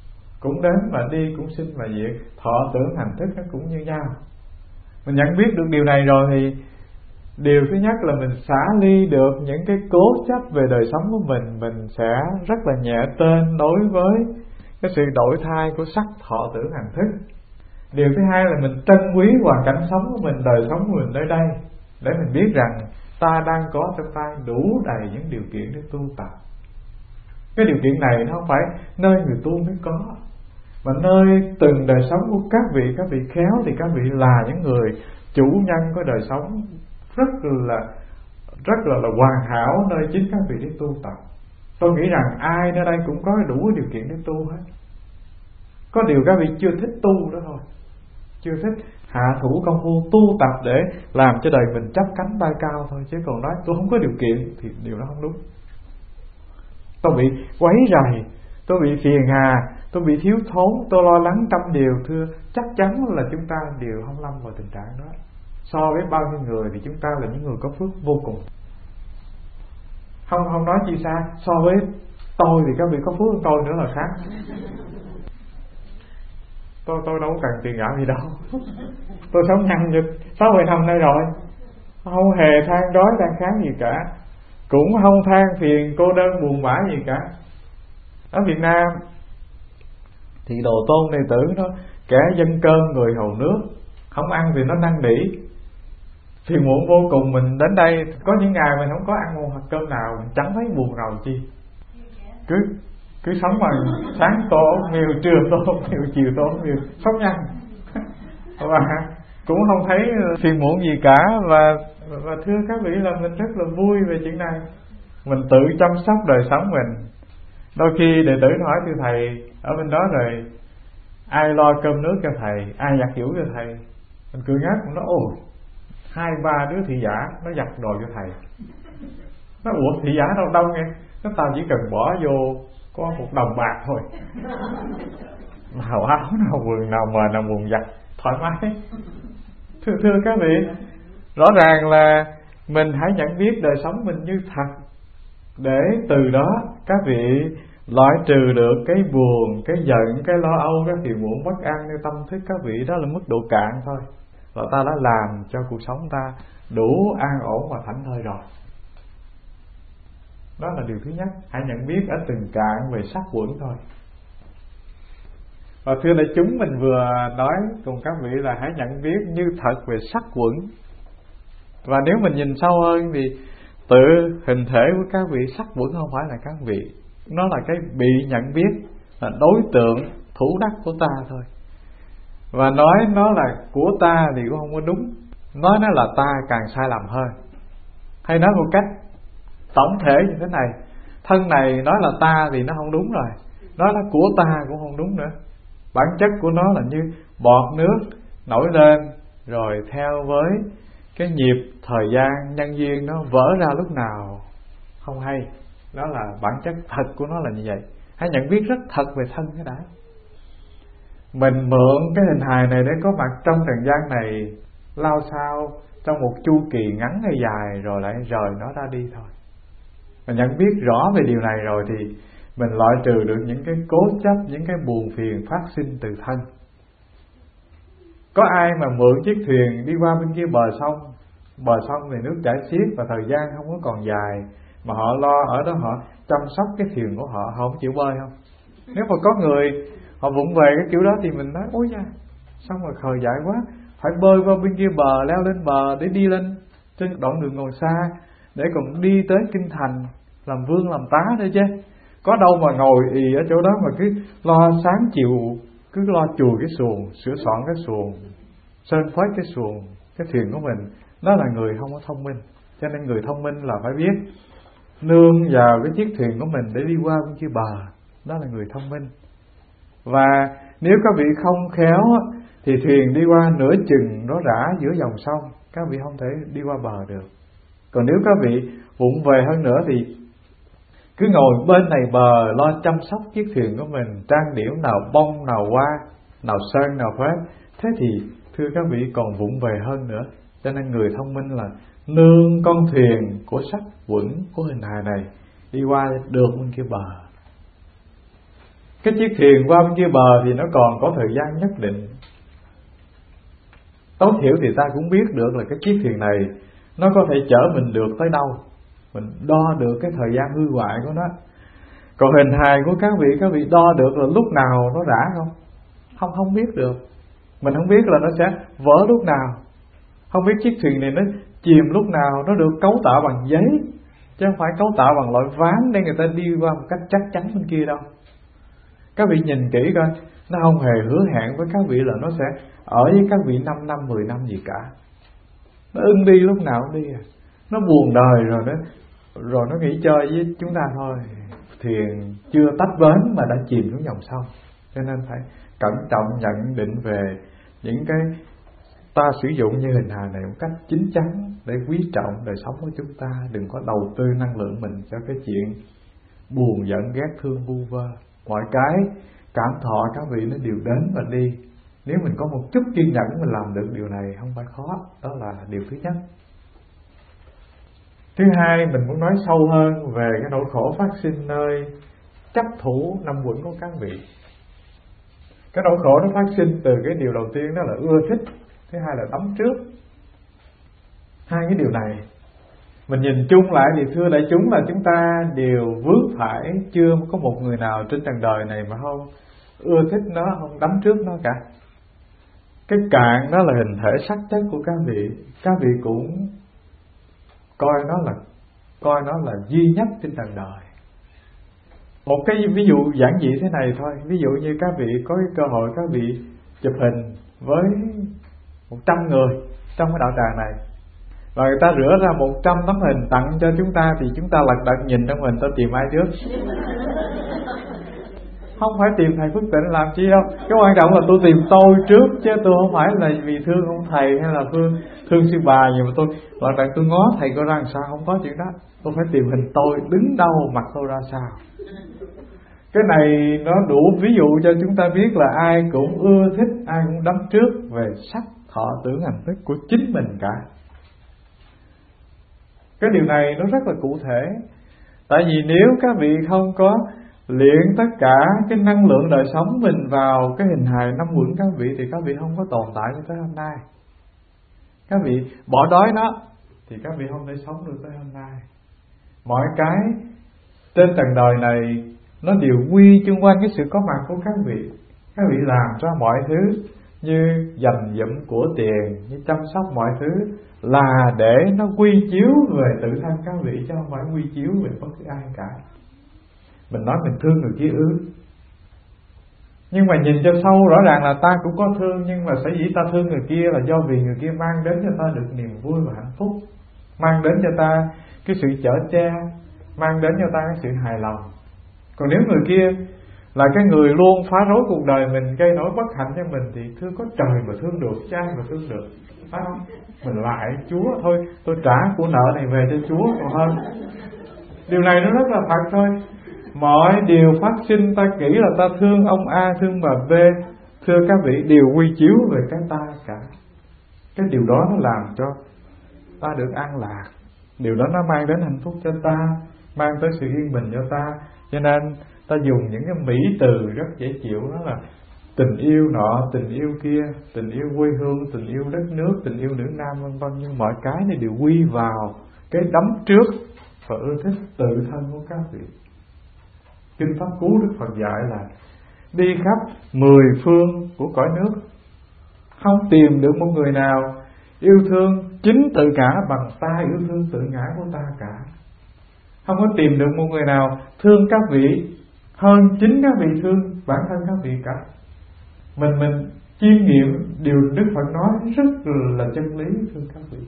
cũng đến và đi, cũng sinh và diệt, thọ tưởng hành thức nó cũng như nhau. Mình nhận biết được điều này rồi thì điều thứ nhất là mình xả ly được những cái cố chấp về đời sống của mình sẽ rất là nhẹ tên đối với cái sự đổi thay của sắc, thọ, tưởng, hành thức. Điều thứ hai là mình trân quý hoàn cảnh sống của mình, đời sống của mình nơi đây, để mình biết rằng ta đang có trong tay đủ đầy những điều kiện để tu tập. Cái điều kiện này nó không phải nơi người tu mới có, mà nơi từng đời sống của các vị khéo thì các vị là những người chủ nhân của đời sống rất là hoàn hảo nơi chính các vị để tu tập. Tôi nghĩ rằng ai nơi đây cũng có đủ điều kiện để tu hết. Có điều các vị chưa thích tu đó thôi, chưa thích hạ thủ công phu tu tập để làm cho đời mình chắp cánh bay cao thôi. Chứ còn nói tôi không có điều kiện thì điều đó không đúng. Tôi bị quấy rầy, tôi bị phiền hà, tôi bị thiếu thốn, tôi lo lắng trăm điều, thưa chắc chắn là chúng ta đều không lâm vào tình trạng đó. So với bao nhiêu người thì chúng ta là những người có phước vô cùng. Không nói chi xa, so với tôi thì các vị có phước hơn tôi nữa là khác. Tôi đâu cần tiền gạo gì đâu. Tôi sống nhăn nhật 60 năm nay rồi, không hề than đói than kháng gì cả, cũng không than phiền cô đơn buồn bã gì cả. Ở Việt Nam thì đồ tôn đệ tử nó kẻ dân cơm người hầu nước, không ăn thì nó năn nỉ. Phiền muộn vô cùng. Mình đến đây có những ngày mình không có ăn một hạt cơm nào, mình chẳng thấy buồn rầu chi. Cứ sống mà sáng tô miêu, trưa tô miêu, chiều tô miêu, sống nhăn. Và cũng không thấy phiền muộn gì cả. Và thưa các vị là mình rất là vui về chuyện này. Mình tự chăm sóc đời sống mình. Đôi khi đệ tử hỏi thưa thầy ở bên đó rồi ai lo cơm nước cho thầy, ai giặt giũ cho thầy. Mình cười ngắt, mình nói ôi 2-3 đứa thị giả nó giặt đồ cho thầy. Nó ủa thị giả đâu đâu nghe, nó tao chỉ cần bỏ vô có 1 đồng bạc thôi, nào áo nào quần nào mền nào buồn giặt thoải mái. Thưa các vị, rõ ràng là mình hãy nhận biết đời sống mình như thật, để từ đó các vị loại trừ được cái buồn, cái giận, cái lo âu, cái phiền muộn bất anในtâm thức các vị. Đó là mức độ cạn thôi, và ta đã làm cho cuộc sống ta đủ an ổn và thảnh thơi rồi. Đó là điều thứ nhất, hãy nhận biết ở từng cạn về sắc quẩn thôi. Và thưa đại chúng, mình vừa nói cùng các vị là hãy nhận biết như thật về sắc quẩn. Và nếu mình nhìn sâu hơn thì tự hình thể của các vị sắc quẩn không phải là các vị, nó là cái bị nhận biết, là đối tượng thủ đắc của ta thôi. Và nói nó là của ta thì cũng không có đúng, nói nó là ta càng sai lầm hơn. Hay nói một cách tổng thể như thế này, thân này nói là ta thì nó không đúng rồi, nói là của ta cũng không đúng nữa. Bản chất của nó là như bọt nước nổi lên rồi theo với cái nhịp thời gian nhân duyên nó vỡ ra lúc nào không hay. Đó là bản chất thật của nó là như vậy. Hãy nhận biết rất thật về thân cái đã. Mình mượn cái hình hài này để có mặt trong trần gian này lao sao trong một chu kỳ ngắn hay dài rồi lại rời nó ra đi thôi. Mình nhận biết rõ về điều này rồi thì mình loại trừ được những cái cố chấp, những cái buồn phiền phát sinh từ thân. Có ai mà mượn chiếc thuyền đi qua bên kia bờ sông thì nước chảy xiết và thời gian không có còn dài, mà họ lo ở đó họ chăm sóc cái thuyền của họ không chịu bơi không? Nếu mà có người họ vụng về cái kiểu đó thì mình nói ôi da, sao mà khờ dại quá, phải bơi qua bên kia bờ, leo lên bờ để đi lên trên đoạn đường ngồi xa, để còn đi tới kinh thành làm vương làm tá nữa chứ. Có đâu mà ngồi ì ở chỗ đó mà cứ lo sáng chiều, cứ lo chùi cái xuồng, sửa soạn cái xuồng, sơn phết cái xuồng, cái thuyền của mình. Đó là người không có thông minh. Cho nên người thông minh là phải biết nương vào cái chiếc thuyền của mình để đi qua bên kia bờ. Đó là người thông minh. Và nếu các vị không khéo thì thuyền đi qua nửa chừng nó rã giữa dòng sông, các vị không thể đi qua bờ được. Còn nếu các vị vụng về hơn nữa thì cứ ngồi bên này bờ lo chăm sóc chiếc thuyền của mình, trang điểm nào bông nào hoa, nào sơn nào phết, thế thì thưa các vị còn vụng về hơn nữa. Cho nên người thông minh là nương con thuyền của sắc quẩn của hình hài này đi qua được bên kia bờ. Cái chiếc thuyền qua bên kia bờ thì nó còn có thời gian nhất định. Tối thiểu thì ta cũng biết được là cái chiếc thuyền này nó có thể chở mình được tới đâu, mình đo được cái thời gian hư hoại của nó. Còn hình hài của các vị đo được là lúc nào nó rã không? Không biết được. Mình không biết là nó sẽ vỡ lúc nào, không biết chiếc thuyền này nó chìm lúc nào. Nó được cấu tạo bằng giấy chứ không phải cấu tạo bằng loại ván để người ta đi qua một cách chắc chắn bên kia đâu. Các vị nhìn kỹ coi, nó không hề hứa hẹn với các vị là nó sẽ ở với các vị 5 năm, 10 năm gì cả. Nó ưng đi lúc nào cũng đi à. Nó buồn đời rồi nó nghỉ chơi với chúng ta thôi. Thuyền chưa tách bến mà đã chìm xuống dòng sông. Cho nên phải cẩn trọng nhận định về những cái ta sử dụng như hình hài này một cách chín chắn để quý trọng đời sống của chúng ta. Đừng có đầu tư năng lượng mình cho cái chuyện buồn giận ghét thương vu vơ. Mọi cái cảm thọ các vị nó đều đến và đi. Nếu mình có một chút kiên nhẫn mình làm được điều này không phải khó. Đó là điều thứ nhất. Thứ hai, mình muốn nói sâu hơn về cái nỗi khổ phát sinh nơi chấp thủ năm uẩn của các vị. Cái nỗi khổ nó phát sinh từ cái điều đầu tiên đó là ưa thích, thứ hai là đắm trước. Hai cái điều này mình nhìn chung lại thì thưa đại chúng là chúng ta đều vướng phải. Chưa có một người nào trên trần đời này mà không ưa thích nó, không đắm trước nó cả. Cái cạn đó là hình thể sắc chất của các vị. Các vị cũng coi nó là duy nhất trên trần đời. Một cái ví dụ giản dị thế này thôi. Ví dụ như các vị có cái cơ hội các vị chụp hình với 100 người trong cái đạo tràng này, và người ta rửa ra 100 tấm hình tặng cho chúng ta, thì chúng ta lật đật nhìn trong mình ta tìm ai trước? Không phải tìm thầy Phước Tịnh làm chi đâu. Cái quan trọng là tôi tìm tôi trước, chứ tôi không phải là vì thương ông thầy hay là thương sư bà gì mà tôi lật đật tôi ngó thầy coi ra làm sao. Không có chuyện đó. Tôi phải tìm hình tôi đứng đâu, mặt tôi ra sao. Cái này nó đủ ví dụ cho chúng ta biết là ai cũng ưa thích, ai cũng đắm trước về sắc thọ tưởng hành thức của chính mình cả. Cái điều này nó rất là cụ thể. Tại vì nếu các vị không có luyện tất cả cái năng lượng đời sống mình vào cái hình hài năm uẩn các vị, thì các vị không có tồn tại cho tới hôm nay. Các vị bỏ đói nó thì các vị không thể sống được tới hôm nay. Mọi cái trên trần đời này nó đều quy chung quanh cái sự có mặt của các vị. Các vị làm ra mọi thứ như dành dụm của tiền, như chăm sóc mọi thứ là để nó quy chiếu về tự thân các vị, chứ không phải quy chiếu về bất cứ ai cả. Mình nói mình thương người kia nhưng mà nhìn cho sâu rõ ràng là ta cũng có thương. Nhưng mà sở dĩ ta thương người kia là do vì người kia mang đến cho ta được niềm vui và hạnh phúc, mang đến cho ta cái sự chở che, mang đến cho ta cái sự hài lòng. Còn nếu người kia là cái người luôn phá rối cuộc đời mình, gây nỗi bất hạnh cho mình, thì thương có trời mà thương được, cha mà thương được, phải không? Mình lại Chúa thôi, tôi trả của nợ này về cho Chúa còn hơn. Điều này nó rất là thật thôi. Mọi điều phát sinh ta nghĩ là ta thương ông A, thương bà B, thưa các vị, đều quy chiếu về cái ta cả. Cái điều đó nó làm cho ta được an lạc, điều đó nó mang đến hạnh phúc cho ta, mang tới sự yên bình cho ta. Cho nên ta dùng những cái mỹ từ rất dễ chịu, đó là tình yêu nọ, tình yêu kia, tình yêu quê hương, tình yêu đất nước, tình yêu nữ nam vân vân. Nhưng mọi cái này đều quy vào cái đắm trước và ưa thích tự thân của các vị. Kinh Pháp Cú Đức Phật dạy là đi khắp 10 phương của cõi nước, không tìm được một người nào yêu thương chính tự ngã bằng ta yêu thương tự ngã của ta cả. Không có tìm được một người nào thương các vị hơn chính các vị thương bản thân các vị cả. Mình chiêm nghiệm điều Đức Phật nói rất là chân lý, thưa các vị.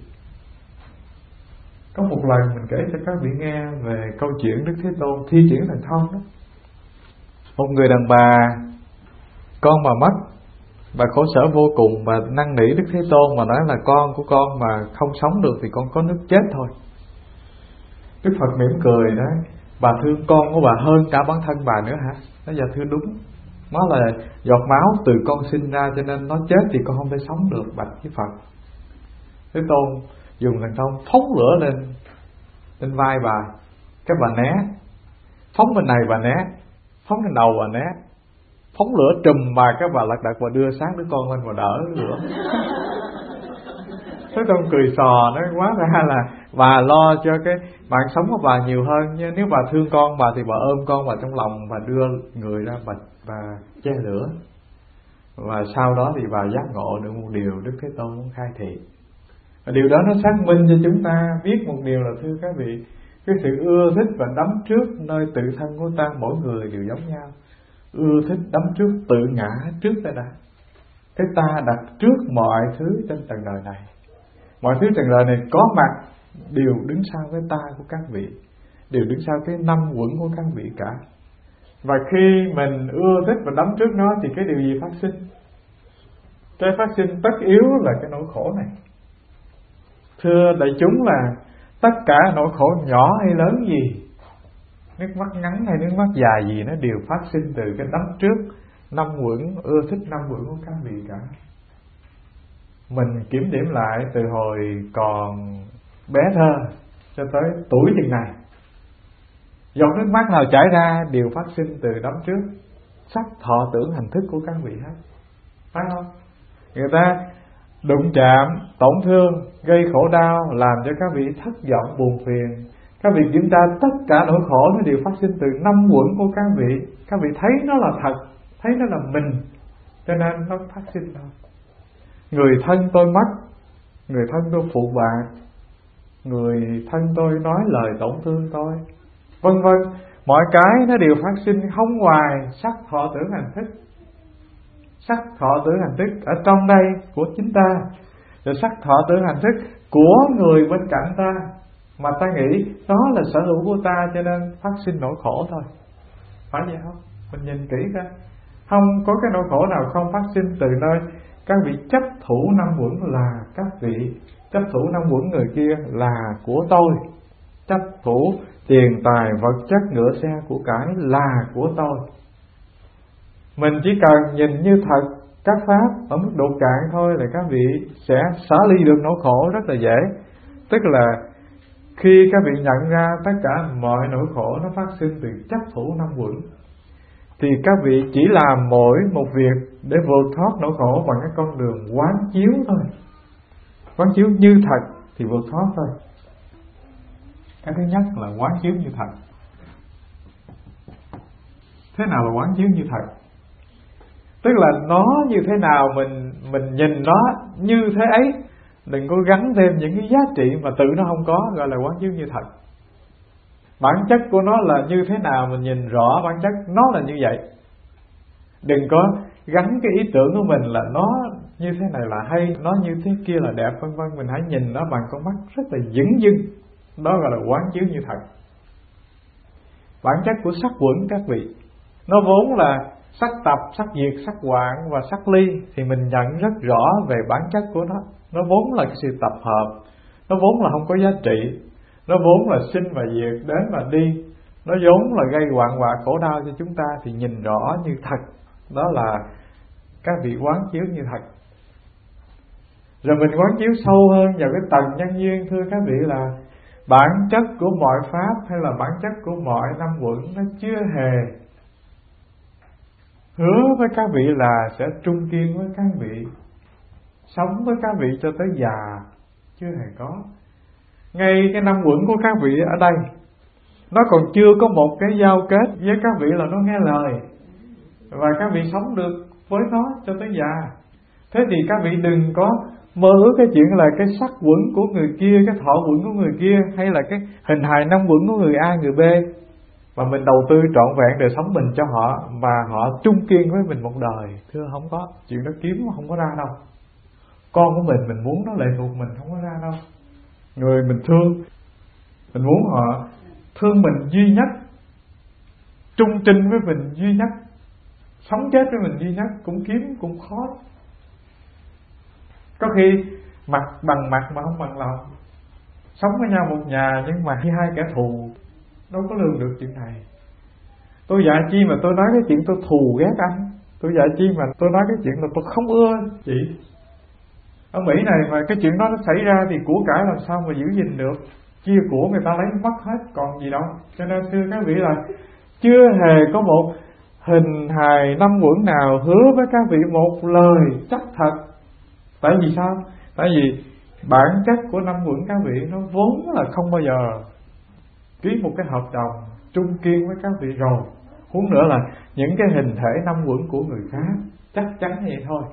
Có một lần mình kể cho các vị nghe về câu chuyện Đức Thế Tôn thi triển thần thông đó. Một người đàn bà, con mà mất, bà khổ sở vô cùng, bà năn nỉ Đức Thế Tôn mà nói là con của con mà không sống được thì con có nước chết thôi. Đức Phật mỉm cười nói, bà thương con của bà hơn cả bản thân bà nữa hả? Nói dạ thưa đúng, nó là giọt máu từ con sinh ra, cho nên nó chết thì con không thể sống được, bạch với Phật. Thế Tôn dùng thần thông phóng lửa lên vai bà, cái bà né, phóng bên này bà né, phóng lên đầu bà né, phóng lửa trùm mà các bà lật đật và đưa sáng đứa con lên và đỡ lửa. Thế Tôn cười xò, nói quá ra là bà lo cho cái mạng sống của bà nhiều hơn nha. Nếu bà thương con bà thì bà ôm con vào trong lòng và đưa người ra bà che lửa. Và sau đó thì bà giác ngộ được một điều Đức Thế Tôn muốn khai thị. Và điều đó nó xác minh cho chúng ta biết một điều là, thưa các vị, cái sự ưa thích và đắm trước nơi tự thân của ta mỗi người đều giống nhau. Ưa thích đắm trước, tự ngã trước ta đã. Cái ta đặt trước mọi thứ trên trần đời này. Mọi thứ trần đời này có mặt đều đứng sau cái ta của các vị, đều đứng sau cái năm uẩn của các vị cả. Và khi mình ưa thích và đắm trước nó thì cái điều gì phát sinh? Cái phát sinh tất yếu là cái nỗi khổ này. Thưa đại chúng, là tất cả nỗi khổ nhỏ hay lớn gì, nước mắt ngắn hay nước mắt dài gì, nó đều phát sinh từ cái đắm trước năm uẩn, ưa thích năm uẩn của các vị cả. Mình kiểm điểm lại từ hồi còn bé thơ cho tới tuổi chừng này, giọt nước mắt nào chảy ra đều phát sinh từ đắm trước sắc thọ tưởng hành thức của các vị hết, phải không? Người ta đụng chạm, tổn thương, gây khổ đau, làm cho các vị thất vọng, buồn phiền. Các vị kiểm tra tất cả nỗi khổ nó đều phát sinh từ năm uẩn của các vị. Các vị thấy nó là thật, thấy nó là mình, cho nên nó phát sinh thôi. Người thân tôi mất, người thân tôi phụ bạc, người thân tôi nói lời tổn thương tôi, vân vân. Mọi cái nó đều phát sinh không ngoài sắc thọ tưởng hành thức. Sắc thọ tưởng hành thức ở trong đây của chính ta, rồi sắc thọ tưởng hành thức của người bên cạnh ta, mà ta nghĩ đó là sở hữu của ta, cho nên phát sinh nỗi khổ thôi. Phải vậy không? Mình nhìn kỹ ra, không có cái nỗi khổ nào không phát sinh từ nơi các vị chấp thủ năm uẩn là các vị, chấp thủ năm uẩn người kia là của tôi, chấp thủ tiền tài vật chất ngựa xe của cải là của tôi. Mình chỉ cần nhìn như thật các pháp ở mức độ cạn thôi là các vị sẽ xả ly được nỗi khổ rất là dễ. Tức là khi các vị nhận ra tất cả mọi nỗi khổ nó phát sinh từ chấp thủ năm uẩn, thì các vị chỉ làm mỗi một việc để vượt thoát nỗi khổ bằng cái con đường quán chiếu thôi. Quán chiếu như thật thì vượt thoát thôi. Cái thứ nhất là quán chiếu như thật. Thế nào là quán chiếu như thật? Tức là nó như thế nào mình nhìn nó như thế ấy. Đừng có gắn thêm những cái giá trị mà tự nó không có, gọi là quán chiếu như thật. Bản chất của nó là như thế nào mình nhìn rõ bản chất nó là như vậy. Đừng có gắn cái ý tưởng của mình là nó như thế này là hay, nó như thế kia là đẹp, vân vân. Mình hãy nhìn nó bằng con mắt rất là dửng dưng. Đó gọi là quán chiếu như thật. Bản chất của sắc uẩn các vị, nó vốn là sắc tập, sắc diệt, sắc hoại và sắc ly, thì mình nhận rất rõ về bản chất của nó. Nó vốn là cái sự tập hợp, nó vốn là không có giá trị, nó vốn là sinh và diệt, đến và đi, nó vốn là gây hoạn họa khổ đau cho chúng ta. Thì nhìn rõ như thật, đó là các vị quán chiếu như thật. Rồi mình quán chiếu sâu hơn vào cái tầng nhân duyên, thưa các vị, là bản chất của mọi pháp hay là bản chất của mọi năm uẩn nó chưa hề hứa với các vị là sẽ trung kiên với các vị, sống với các vị cho tới già, chưa hề có. Ngay cái năm uẩn của các vị ở đây, nó còn chưa có một cái giao kết với các vị là nó nghe lời, và các vị sống được với nó cho tới già. Thế thì các vị đừng có mơ ước cái chuyện là cái sắc uẩn của người kia, cái thọ uẩn của người kia, hay là cái hình hài năm uẩn của người A, người B, mà mình đầu tư trọn vẹn đời sống mình cho họ, mà họ chung kiên với mình một đời. Thưa không có, chuyện đó kiếm không có ra đâu. Con của mình muốn nó lệ thuộc mình không có ra đâu. Người mình thương, mình muốn họ thương mình duy nhất, trung trinh với mình duy nhất, sống chết với mình duy nhất, cũng kiếm cũng khó. Có khi mặt bằng mặt mà không bằng lòng, sống với nhau một nhà nhưng mà hai kẻ thù, đâu có lường được chuyện này. Tôi dạy chi mà tôi nói cái chuyện tôi thù ghét anh, tôi dạy chi mà tôi nói cái chuyện là tôi không ưa chị. Ở Mỹ này mà cái chuyện đó nó xảy ra thì của cải làm sao mà giữ gìn được, chia của người ta lấy mất hết còn gì đâu. Cho nên thưa các vị là chưa hề có một hình hài năm uẩn nào hứa với các vị một lời chắc thật. Tại vì sao? Tại vì bản chất của năm uẩn các vị nó vốn là không bao giờ ký một cái hợp đồng chung kiên với các vị rồi. Huống nữa là những cái hình thể năm uẩn của người khác, chắc chắn vậy thôi.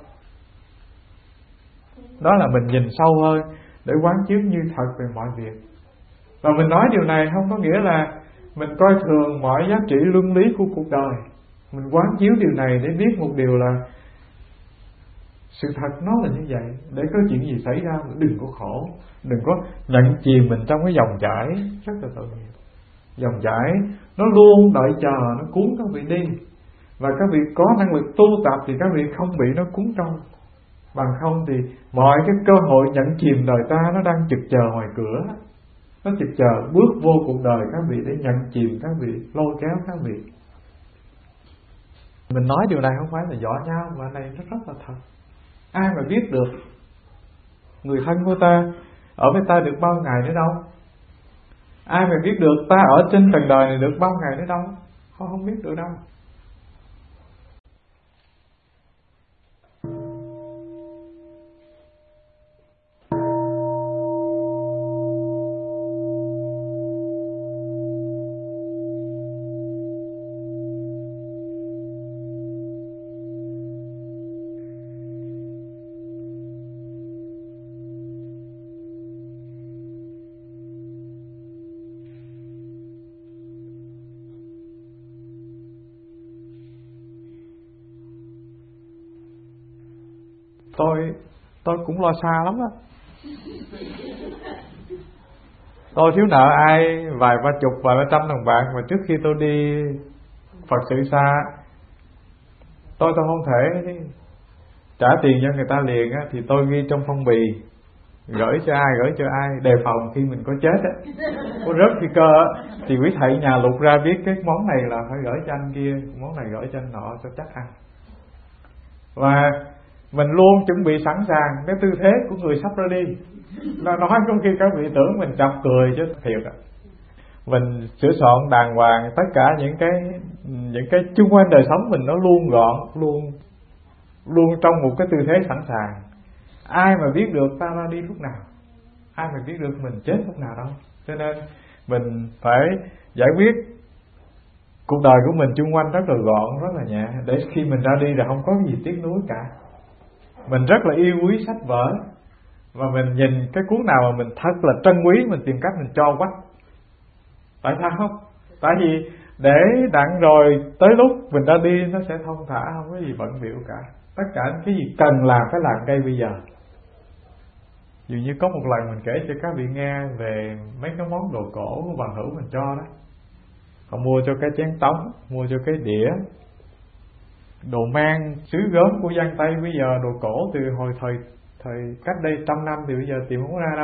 Đó là mình nhìn sâu hơn để quán chiếu như thật về mọi việc. Và mình nói điều này không có nghĩa là mình coi thường mọi giá trị luân lý của cuộc đời. Mình quán chiếu điều này để biết một điều là sự thật nó là như vậy. Để có chuyện gì xảy ra mình đừng có khổ, đừng có nhận chìm mình trong cái dòng chảy rất là tội nghiệp. Dòng chảy nó luôn đợi chờ, nó cuốn các vị đi. Và các vị có năng lực tu tập thì các vị không bị nó cuốn trôi. Bằng không thì mọi cái cơ hội nhận chìm đời ta nó đang trực chờ ngoài cửa. Nó trực chờ bước vô cuộc đời các vị để nhận chìm các vị, lôi kéo các vị. Mình nói điều này không phải là dọa nhau, mà này nó rất là thật. Ai mà biết được người thân của ta ở với ta được bao ngày nữa đâu. Ai mà biết được ta ở trên trần đời này được bao ngày nữa đâu. Không biết được đâu. Tôi cũng lo xa lắm á. Tôi thiếu nợ ai vài ba chục, vài ba trăm đồng bạc, mà trước khi tôi đi Phật sự xa, tôi không thể trả tiền cho người ta liền á, thì tôi ghi trong phong bì gửi cho ai đề phòng khi mình có chết á, có rớt phi cơ á, thì quý thầy nhà lục ra biết cái món này là phải gửi cho anh kia, món này gửi cho anh nọ cho chắc ăn. Và mình luôn chuẩn bị sẵn sàng cái tư thế của người sắp ra đi. Nó nói có khi các vị tưởng mình chọc cười chứ thiệt ạ. Mình sửa soạn đàng hoàng tất cả những cái chung quanh đời sống mình, nó luôn gọn, luôn trong một cái tư thế sẵn sàng. Ai mà biết được ta ra đi lúc nào, ai mà biết được mình chết lúc nào đâu. Cho nên mình phải giải quyết cuộc đời của mình chung quanh rất là gọn, rất là nhẹ, để khi mình ra đi là không có gì tiếc nuối cả. Mình rất là yêu quý sách vở, và mình nhìn cái cuốn nào mà mình thật là trân quý, mình tìm cách mình cho quách. Tại sao không? Tại vì để đặng rồi tới lúc mình ra đi nó sẽ thông thả, không có gì bận bịu cả. Tất cả cái gì cần làm phải làm ngay bây giờ. Dường như có một lần mình kể cho các vị nghe về mấy cái món đồ cổ của bằng hữu mình cho đó. Họ mua cho cái chén tống, mua cho cái đĩa, đồ mang sứ gốm của dân Tây. Bây giờ đồ cổ từ hồi thời cách đây 100 năm thì bây giờ tìm không ra đâu.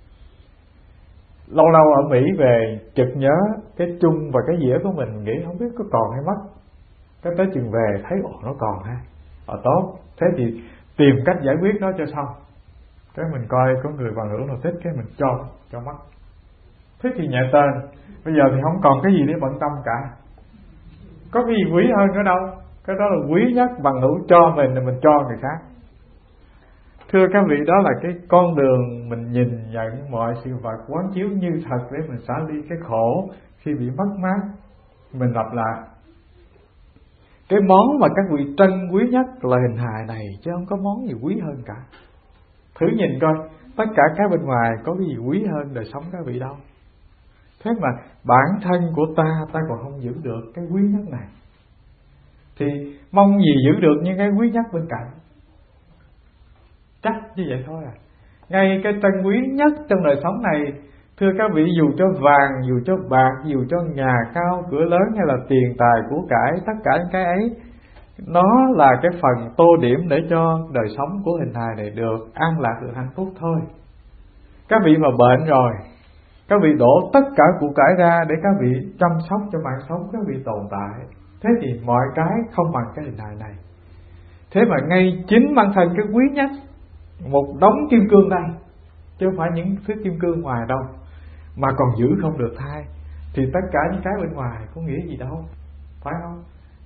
Lâu lâu ở Mỹ về chợt nhớ cái chung và cái dĩa của mình, nghĩ không biết có còn hay mất. Cái tới chừng về thấy nó còn ha, tốt. Thế thì tìm cách giải quyết nó cho xong. Cái mình coi có người bằng hữu nào thích, cái mình cho mất. Thế thì nhẹ tên. Bây giờ thì không còn cái gì để bận tâm cả. Có cái gì quý hơn nữa đâu. Cái đó là quý nhất, bằng hữu cho mình thì mình cho người khác. Thưa các vị, đó là cái con đường mình nhìn nhận mọi sự vật quán chiếu như thật để mình xả ly cái khổ khi bị mất mát, mình lặp lại. Cái món mà các vị trân quý nhất là hình hài này, chứ không có món gì quý hơn cả. Thử nhìn coi, tất cả cái bên ngoài có cái gì quý hơn đời sống các vị đâu. Thế mà bản thân của ta còn không giữ được cái quý nhất này, thì mong gì giữ được những cái quý nhất bên cạnh. Chắc như vậy thôi à. Ngay cái trân quý nhất trong đời sống này, thưa các vị, dù cho vàng, dù cho bạc, dù cho nhà cao cửa lớn hay là tiền tài của cải, tất cả những cái ấy, nó là cái phần tô điểm để cho đời sống của hình hài này được an lạc, được hạnh phúc thôi. Các vị mà bệnh rồi, các vị đổ tất cả của cải ra để các vị chăm sóc cho mạng sống các vị tồn tại. Thế thì mọi cái không bằng cái hình hài này. Thế mà ngay chính bản thân cái quý nhất, một đống kim cương đây, chứ không phải những thứ kim cương ngoài đâu, mà còn giữ không được thai, thì tất cả những cái bên ngoài có nghĩa gì đâu, phải không?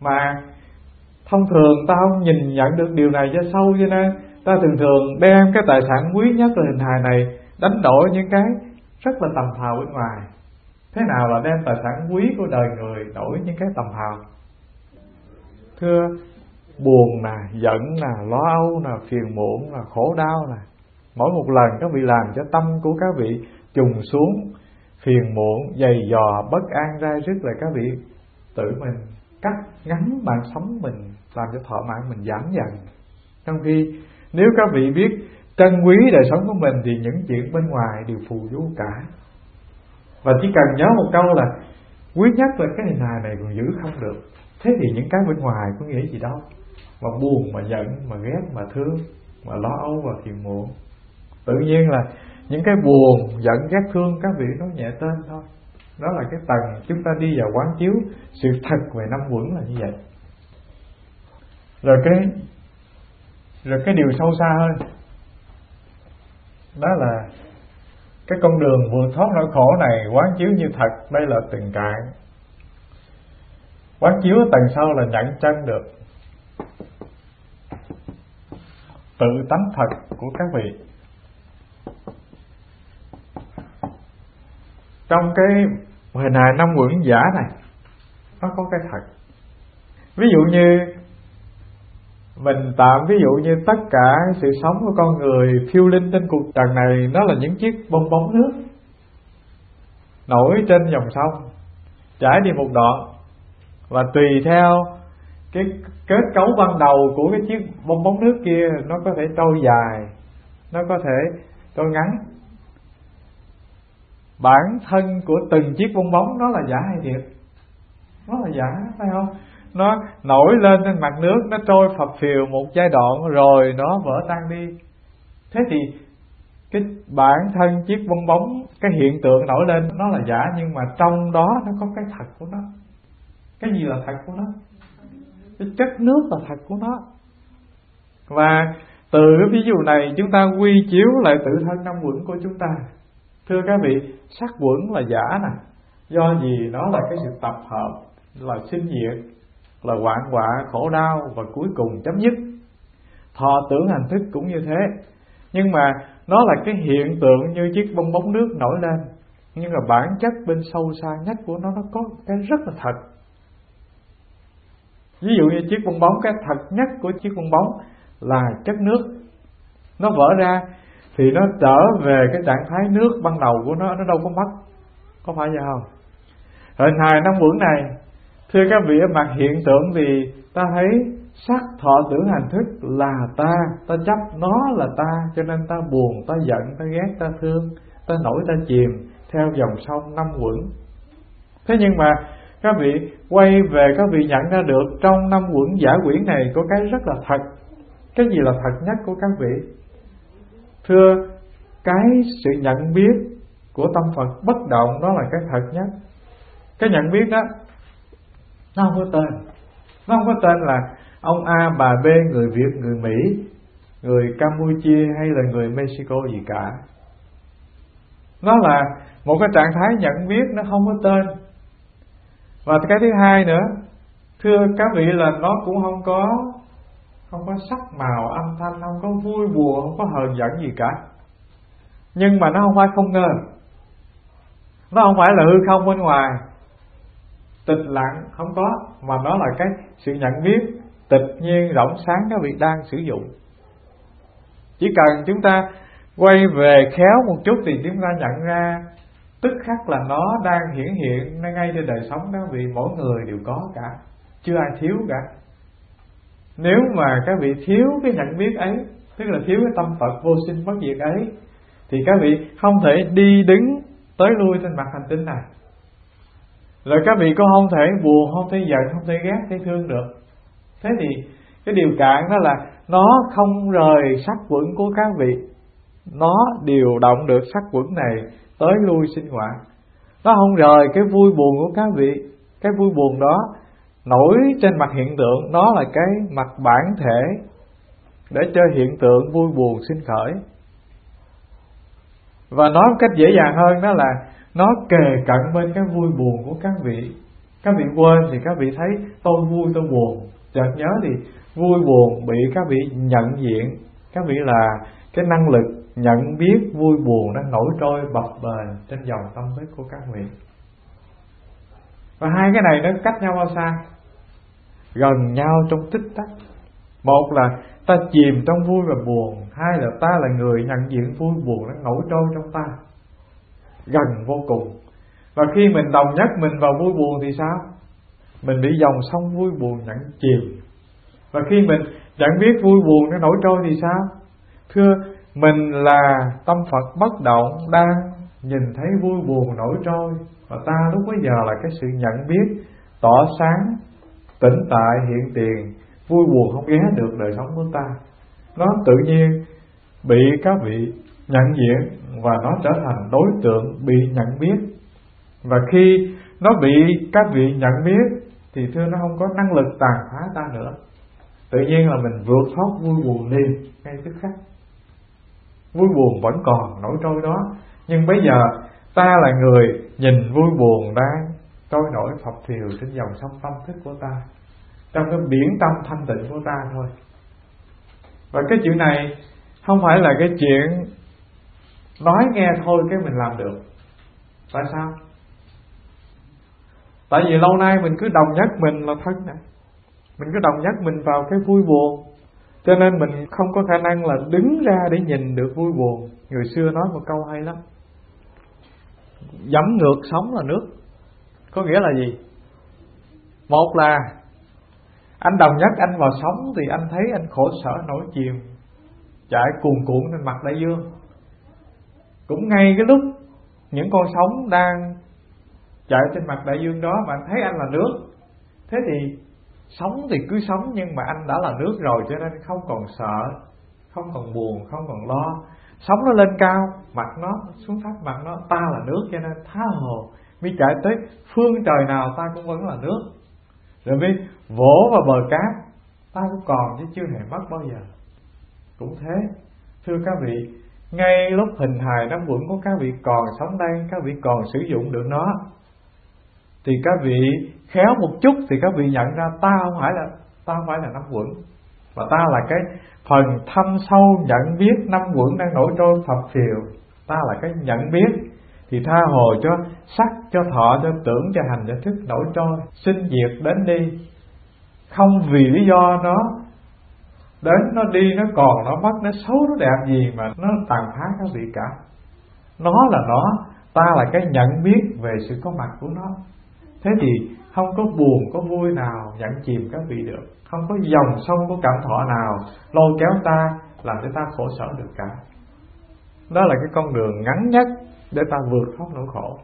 Mà thông thường ta không nhìn nhận được điều này cho sâu, cho nên ta thường đem cái tài sản quý nhất là hình hài này đánh đổi những cái rất là tầm phào bên ngoài. Thế nào là đem tài sản quý của đời người đổi những cái tầm phào? Thưa, buồn nè, giận nè, lo âu nè, phiền muộn nè, khổ đau nè, mỗi một lần các vị làm cho tâm của các vị trùng xuống, phiền muộn, dày dò, bất an, rai rứt, là các vị tự mình cắt ngắn mạng sống mình, làm cho thọ mạng mình giảm dần. Trong khi nếu các vị biết trân quý đời sống của mình thì những chuyện bên ngoài đều phù du cả. Và chỉ cần nhớ một câu là quý nhất là cái hình hài này còn giữ không được, thế thì những cái bên ngoài có nghĩa gì đâu. Mà buồn, mà giận, mà ghét, mà thương, mà lo âu và phiền muộn, tự nhiên là những cái buồn, giận, ghét, thương các vị nói nhẹ tên thôi. Đó là cái tầng chúng ta đi vào quán chiếu sự thật về năm uẩn là như vậy. Rồi cái điều sâu xa hơn, đó là cái con đường vượt thoát nỗi khổ này quán chiếu như thật. Đây là từng cạn. Quán chiếu tầng sau là nhận chân được tự tánh thật của các vị. Trong cái hình hài năm uẩn giả này nó có cái thật. Ví dụ như mình tạm ví dụ như tất cả sự sống của con người phiêu linh trên cuộc trần này nó là những chiếc bong bóng nước nổi trên dòng sông, chảy đi một đoạn, và tùy theo cái kết cấu ban đầu của cái chiếc bong bóng nước kia, nó có thể trôi dài, nó có thể trôi ngắn. Bản thân của từng chiếc bong bóng nó là giả hay thiệt? Nó là giả, phải không? Nó nổi lên trên mặt nước, nó trôi phập phìu một giai đoạn rồi nó vỡ tan đi. Thế thì cái bản thân chiếc bong bóng, cái hiện tượng nổi lên nó là giả, nhưng mà trong đó nó có cái thật của nó. Cái gì là thật của nó? Cái chất nước là thật của nó. Và từ cái ví dụ này chúng ta quy chiếu lại tự thân năm uẩn của chúng ta. Thưa các vị, sắc uẩn là giả nè. Do gì? Nó là cái sự tập hợp, là sinh diệt, là hoạn họa, khổ đau và cuối cùng chấm dứt. Thọ tưởng hành thức cũng như thế. Nhưng mà nó là cái hiện tượng như chiếc bong bóng nước nổi lên, nhưng mà bản chất bên sâu xa nhất của nó có cái rất là thật. Ví dụ như chiếc bong bóng, cái thật nhất của chiếc bong bóng là chất nước. Nó vỡ ra thì nó trở về cái trạng thái nước ban đầu của nó đâu có mất. Có phải vậy không? Hình hài năm uẩn này, thưa các vị, ở mặt hiện tượng thì ta thấy sắc, thọ, tưởng, hành, thức là ta chấp nó là ta, cho nên ta buồn, ta giận, ta ghét, ta thương, ta nổi, ta chìm theo dòng sông năm uẩn. Thế nhưng mà các vị quay về, các vị nhận ra được trong năm uẩn giả quyển này có cái rất là thật. Cái gì là thật nhất của các vị? Thưa, cái sự nhận biết của tâm Phật bất động, đó là cái thật nhất. Cái nhận biết đó nó không có tên. Nó không có tên là ông A, bà B, người Việt, người Mỹ, người Campuchia hay là người Mexico gì cả. Nó là một cái trạng thái nhận biết, nó không có tên. Và cái thứ hai nữa, thưa các vị, là nó cũng không có sắc màu âm thanh, không có vui buồn, không có hờn giận gì cả. Nhưng mà nó không phải không ngờ, nó không phải là hư không bên ngoài, tịch lặng không có, mà nó là cái sự nhận biết tịch nhiên rộng sáng các vị đang sử dụng. Chỉ cần chúng ta quay về khéo một chút thì chúng ta nhận ra tức khắc là nó đang hiển hiện ngay trên đời sống các vị. Mỗi người đều có cả, chưa ai thiếu cả. Nếu mà các vị thiếu cái nhận biết ấy, tức là thiếu cái tâm Phật vô sinh bất diệt ấy, thì các vị không thể đi đứng tới lui trên mặt hành tinh này. Rồi các vị cũng không thể buồn, không thể giận, không thể ghét, thể thương được. Thế thì cái điều cạn đó là nó không rời sắc uẩn của các vị. Nó điều động được sắc uẩn này tới lui sinh hoạt. Nó không rời cái vui buồn của các vị. Cái vui buồn đó nổi trên mặt hiện tượng, nó là cái mặt bản thể để cho hiện tượng vui buồn sinh khởi. Và nói một cách dễ dàng hơn đó là nó kề cận bên cái vui buồn của các vị. Các vị quên thì các vị thấy tôi vui tôi buồn, chợt nhớ thì vui buồn bị các vị nhận diện. Các vị là cái năng lực nhận biết vui buồn đang nổi trôi bập bềnh trên dòng tâm thức của các vị. Và hai cái này nó cách nhau bao xa? Gần nhau trong tích tắc. Một là ta chìm trong vui và buồn, hai là ta là người nhận diện vui buồn đang nổi trôi trong ta. Gần vô cùng. Và khi mình đồng nhất mình vào vui buồn thì sao? Mình bị dòng sông vui buồn nhận chìm. Và khi mình nhận biết vui buồn nó nổi trôi thì sao? Thưa, mình là tâm Phật bất động đang nhìn thấy vui buồn nổi trôi. Và ta lúc bấy giờ là cái sự nhận biết tỏ sáng, tĩnh tại, hiện tiền. Vui buồn không ghé được đời sống của ta. Nó tự nhiên bị các vị nhận diện và nó trở thành đối tượng bị nhận biết. Và khi nó bị các vị nhận biết thì thưa nó không có năng lực tàn phá ta nữa. Tự nhiên là mình vượt thoát vui buồn liền ngay tức khắc. Vui buồn vẫn còn nổi trôi đó, nhưng bây giờ ta là người nhìn vui buồn đang trôi nổi phập phìu trên dòng sông tâm thức của ta, trong cái biển tâm thanh tịnh của ta thôi. Và cái chuyện này không phải là cái chuyện nói nghe thôi cái mình làm được. Tại sao? Tại vì lâu nay mình cứ đồng nhất mình là thân nè, mình cứ đồng nhất mình vào cái vui buồn, cho nên mình không có khả năng là đứng ra để nhìn được vui buồn. Người xưa nói một câu hay lắm: dẫm ngược sóng là nước. Có nghĩa là gì? Một là anh đồng nhất anh vào sóng thì anh thấy anh khổ sở nổi chìm, chạy cuồn cuộn trên mặt đại dương. Cũng ngay cái lúc những con sóng đang chạy trên mặt đại dương đó mà anh thấy anh là nước. Thế thì sống thì cứ sống, nhưng mà anh đã là nước rồi, cho nên không còn sợ, không còn buồn, không còn lo. Sóng nó lên cao, mặt nó xuống thấp, mặt nó ta là nước, cho nên tha hồ mới chạy tới phương trời nào ta cũng vẫn là nước. Rồi mới vỗ vào bờ cát, ta cũng còn chứ chưa hề mất bao giờ. Cũng thế, thưa các vị, ngay lúc hình hài năm uẩn của các vị còn sống đây, các vị còn sử dụng được nó, thì các vị khéo một chút thì các vị nhận ra ta không phải là năm uẩn, mà ta là cái phần thâm sâu nhận biết năm uẩn đang nổi trôi phập phìu. Ta là cái nhận biết, thì tha hồ cho sắc, cho thọ, cho tưởng, cho hành, cho thức nổi trôi, sinh diệt đến đi. Không vì lý do nó đến, nó đi, nó còn, nó mất, nó xấu, nó đẹp gì mà nó tàn phá các vị cả. Nó là nó, ta là cái nhận biết về sự có mặt của nó. Thế thì không có buồn, có vui nào nhận chìm các vị được. Không có dòng sông của cảm thọ nào lôi kéo ta, làm cho ta khổ sở được cả. Đó là cái con đường ngắn nhất để ta vượt thoát nỗi khổ.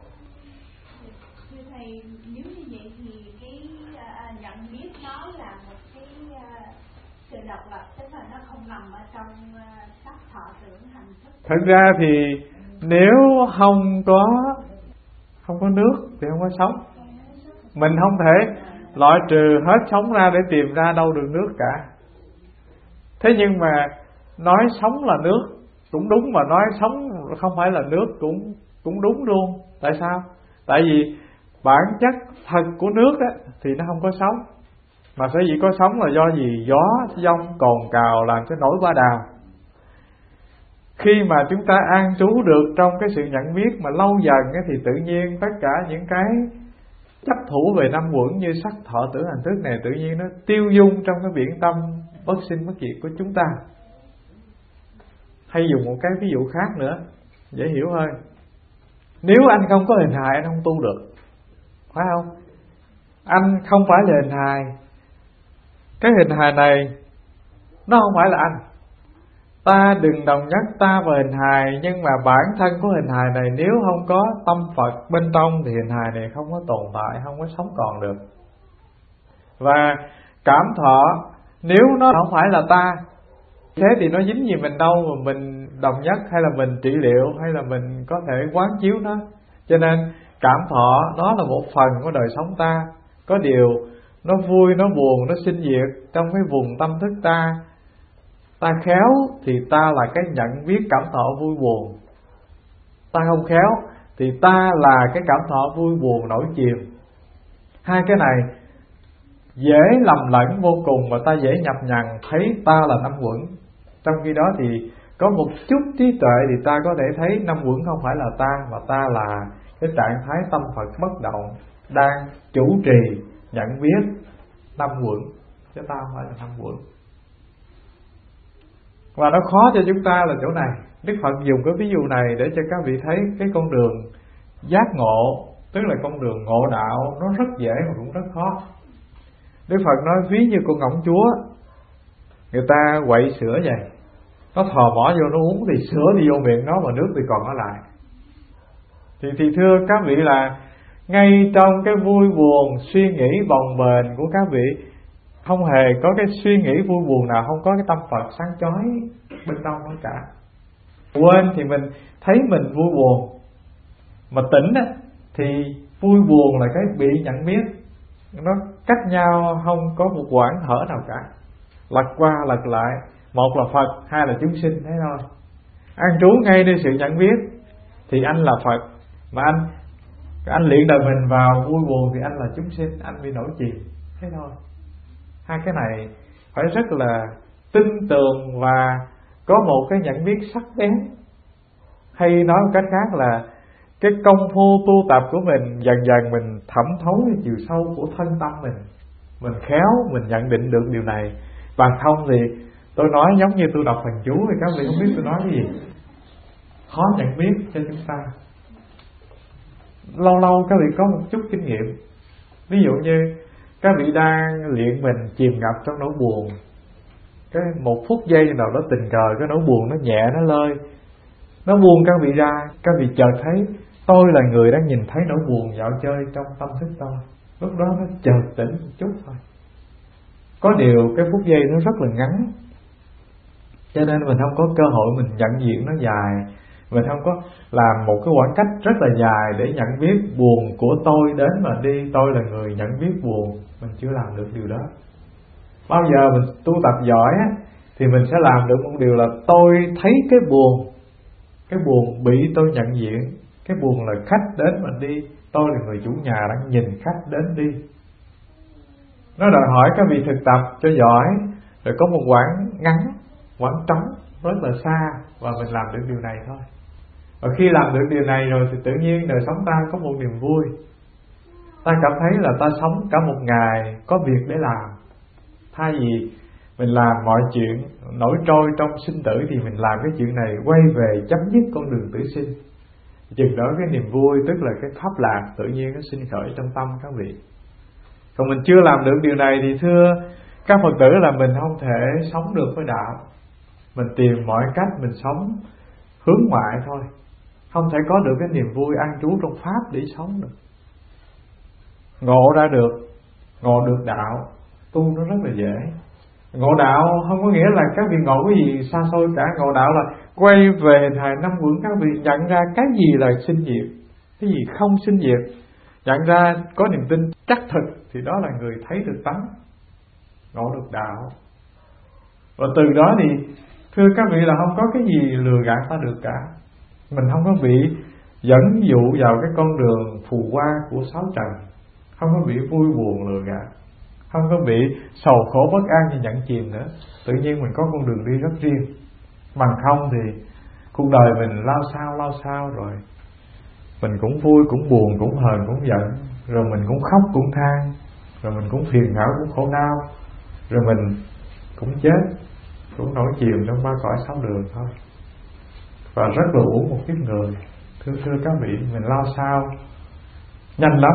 Thưa Thầy, nếu như vậy thì cái nhận biết nó là một cái sự độc lập, tức là nó không nằm ở trong sắc thọ tưởng hành thức. Thật ra thì nếu không có nước thì không có sống. Mình không thể loại trừ hết sống ra để tìm ra đâu được nước cả. Thế nhưng mà nói sống là nước cũng đúng, mà nói sống không phải là nước cũng đúng luôn. Tại sao? Tại vì bản chất thật của nước đó thì nó không có sống. Mà sở dĩ có sống là do gì? Gió, giông, cồn cào làm cho nổi hoa đào. Khi mà chúng ta an trú được trong cái sự nhận biết mà lâu dần thì tự nhiên tất cả những cái chấp thủ về năm uẩn như sắc, thọ, tưởng, hành, thức này tự nhiên nó tiêu dung trong cái biển tâm bất sinh bất diệt của chúng ta. Hay dùng một cái ví dụ khác nữa dễ hiểu hơn. Nếu anh không có hình hài anh không tu được, phải không? Anh không phải là hình hài. Cái hình hài này nó không phải là anh. Ta đừng đồng nhất ta và hình hài, nhưng mà bản thân của hình hài này nếu không có tâm Phật bên trong thì hình hài này không có tồn tại, không có sống còn được. Và cảm thọ nếu nó không phải là ta, thế thì nó dính gì mình đâu mà mình đồng nhất, hay là mình trị liệu, hay là mình có thể quán chiếu nó. Cho nên cảm thọ nó là một phần của đời sống ta. Có điều nó vui, nó buồn, nó sinh diệt trong cái vùng tâm thức ta. Ta khéo thì ta là cái nhận biết cảm thọ vui buồn. Ta không khéo thì ta là cái cảm thọ vui buồn nổi chìm. Hai cái này dễ lầm lẫn vô cùng, và ta dễ nhập nhằng thấy ta là năm uẩn. Trong khi đó thì có một chút trí tuệ thì ta có thể thấy năm uẩn không phải là ta, mà ta là cái trạng thái tâm Phật bất động đang chủ trì nhận biết năm uẩn, chứ ta không phải là năm uẩn. Và nó khó cho chúng ta là chỗ này. Đức Phật dùng cái ví dụ này để cho các vị thấy cái con đường giác ngộ, tức là con đường ngộ đạo, nó rất dễ mà cũng rất khó. Đức Phật nói ví như con ngỗng chúa, người ta quậy sữa vậy, nó thò mỏ vô nó uống thì sữa đi vô miệng nó mà nước thì còn ở lại. Thì thưa các vị là ngay trong cái vui buồn, suy nghĩ bồng bềnh của các vị, không hề có cái suy nghĩ vui buồn nào, không có cái tâm Phật sáng chói bên trong đó cả. Quên thì mình thấy mình vui buồn, mà tỉnh á, thì vui buồn là cái bị nhận biết, nó cách nhau không có một quãng thở nào cả, lật qua lật lại, một là Phật, hai là chúng sinh, thế thôi. An trú ngay nơi sự nhận biết thì anh là Phật, mà anh luyện đời mình vào vui buồn thì anh là chúng sinh, anh bị nổi chìm, thế thôi. Hai cái này phải rất là tin tưởng và có một cái nhận biết sắc bén. Hay nói một cách khác là cái công phu tu tập của mình dần dần mình thẩm thấu cái chiều sâu của thân tâm mình khéo mình nhận định được điều này. Bằng không thì tôi nói giống như tôi đọc thần chú thì các vị không biết tôi nói cái gì, khó nhận biết cho chúng ta. Lâu lâu các vị có một chút kinh nghiệm, ví dụ như các vị đang luyện mình chìm ngập trong nỗi buồn, cái một phút giây nào đó tình cờ cái nỗi buồn nó nhẹ, nó lơi, nó buông các vị ra, các vị chợt thấy tôi là người đang nhìn thấy nỗi buồn dạo chơi trong tâm thức tôi. Lúc đó nó chợt tỉnh một chút thôi. Có điều cái phút giây nó rất là ngắn, cho nên mình không có cơ hội mình nhận diện nó dài. Mình không có làm một cái khoảng cách rất là dài để nhận biết buồn của tôi đến mà đi, tôi là người nhận biết buồn. Mình chưa làm được điều đó. Bao giờ mình tu tập giỏi á, thì mình sẽ làm được một điều là tôi thấy cái buồn bị tôi nhận diện. Cái buồn là khách đến mà đi, tôi là người chủ nhà đang nhìn khách đến đi. Nó đòi hỏi các vị thực tập cho giỏi, rồi có một quãng ngắn, quãng trống rất là xa, và mình làm được điều này thôi. Và khi làm được điều này rồi thì tự nhiên đời sống ta có một niềm vui. Ta cảm thấy là ta sống cả một ngày có việc để làm. Thay vì mình làm mọi chuyện nổi trôi trong sinh tử thì mình làm cái chuyện này quay về chấm dứt con đường tử sinh. Chừng đó cái niềm vui, tức là cái pháp lạc tự nhiên nó sinh khởi trong tâm các vị. Còn mình chưa làm được điều này thì thưa các Phật tử là mình không thể sống được với đạo. Mình tìm mọi cách mình sống hướng ngoại thôi, không thể có được cái niềm vui an trú trong pháp để sống được. Ngộ ra được, ngộ được đạo, tu nó rất là dễ. Ngộ đạo không có nghĩa là các vị ngộ cái gì xa xôi cả. Ngộ đạo là quay về hình hài năm uẩn, các vị nhận ra cái gì là sinh diệt, cái gì không sinh diệt, nhận ra có niềm tin chắc thực thì đó là người thấy được tánh, ngộ được đạo. Và từ đó thì thưa các vị là không có cái gì lừa gạt ta được cả. Mình không có bị dẫn dụ vào cái con đường phù hoa của sáu trần, không có bị vui buồn lừa gạt, không có bị sầu khổ bất an như nhận chìm nữa. Tự nhiên mình có con đường đi rất riêng. Bằng không thì cuộc đời mình lao sao rồi mình cũng vui cũng buồn cũng hờn cũng giận, rồi mình cũng khóc cũng than, rồi mình cũng phiền não cũng khổ đau, rồi mình cũng chết, cũng nổi chìm trong ba cõi sáu đường thôi. Và rất là uổng một kiếp người. Thưa các vị, mình lao sao nhanh lắm,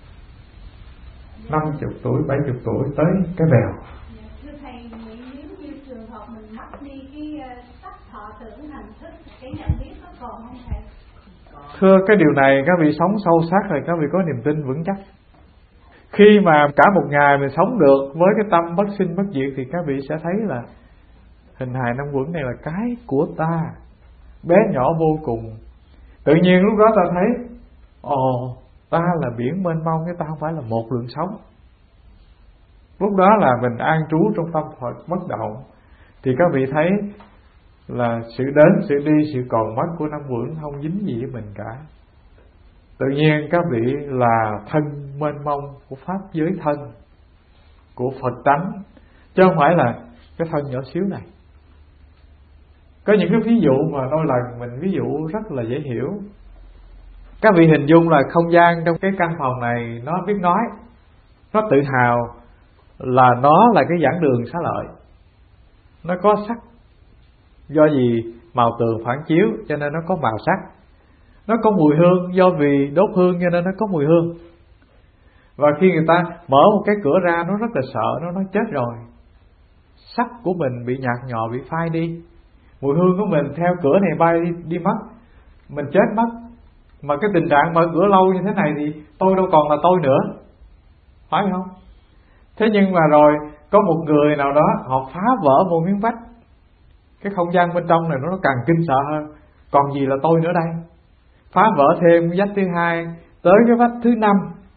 50 tuổi, 70 tuổi tới cái bèo. Thưa thầy, nếu như trường hợp mình mất đi cái sắc thọ tưởng hành thức, cái nhận biết nó còn không thầy? Thưa cái điều này các vị sống sâu sắc rồi các vị có niềm tin vững chắc. Khi mà cả một ngày mình sống được với cái tâm bất sinh bất diệt thì các vị sẽ thấy là hình hài năm uẩn này là cái của ta, bé nhỏ vô cùng. Tự nhiên lúc đó ta thấy ta là biển mênh mông, cái ta không phải là một lượng sống. Lúc đó là mình an trú trong tâm Phật bất động. Thì các vị thấy là sự đến, sự đi, sự còn mất của năm uẩn không dính gì với mình cả. Tự nhiên các vị là thân mênh mông của pháp giới thân, của Phật tánh, chứ không phải là cái thân nhỏ xíu này. Có những cái ví dụ mà đôi lần mình ví dụ rất là dễ hiểu. Các vị hình dung là không gian trong cái căn phòng này nó biết nói, nó tự hào là nó là cái giảng đường xá lợi. Nó có sắc, do gì màu tường phản chiếu cho nên nó có màu sắc. Nó có mùi hương, do vì đốt hương cho nên nó có mùi hương. Và khi người ta mở một cái cửa ra, nó rất là sợ, nó nói chết rồi, sắc của mình bị nhạt nhòa, bị phai đi, mùi hương của mình theo cửa này bay đi mất, mình chết mất. Mà cái tình trạng mở cửa lâu như thế này thì tôi đâu còn là tôi nữa, phải không? Thế nhưng mà rồi có một người nào đó họ phá vỡ một miếng vách, cái không gian bên trong này nó càng kinh sợ hơn. Còn gì là tôi nữa đây? Phá vỡ thêm cái vách thứ hai, tới cái vách thứ 5,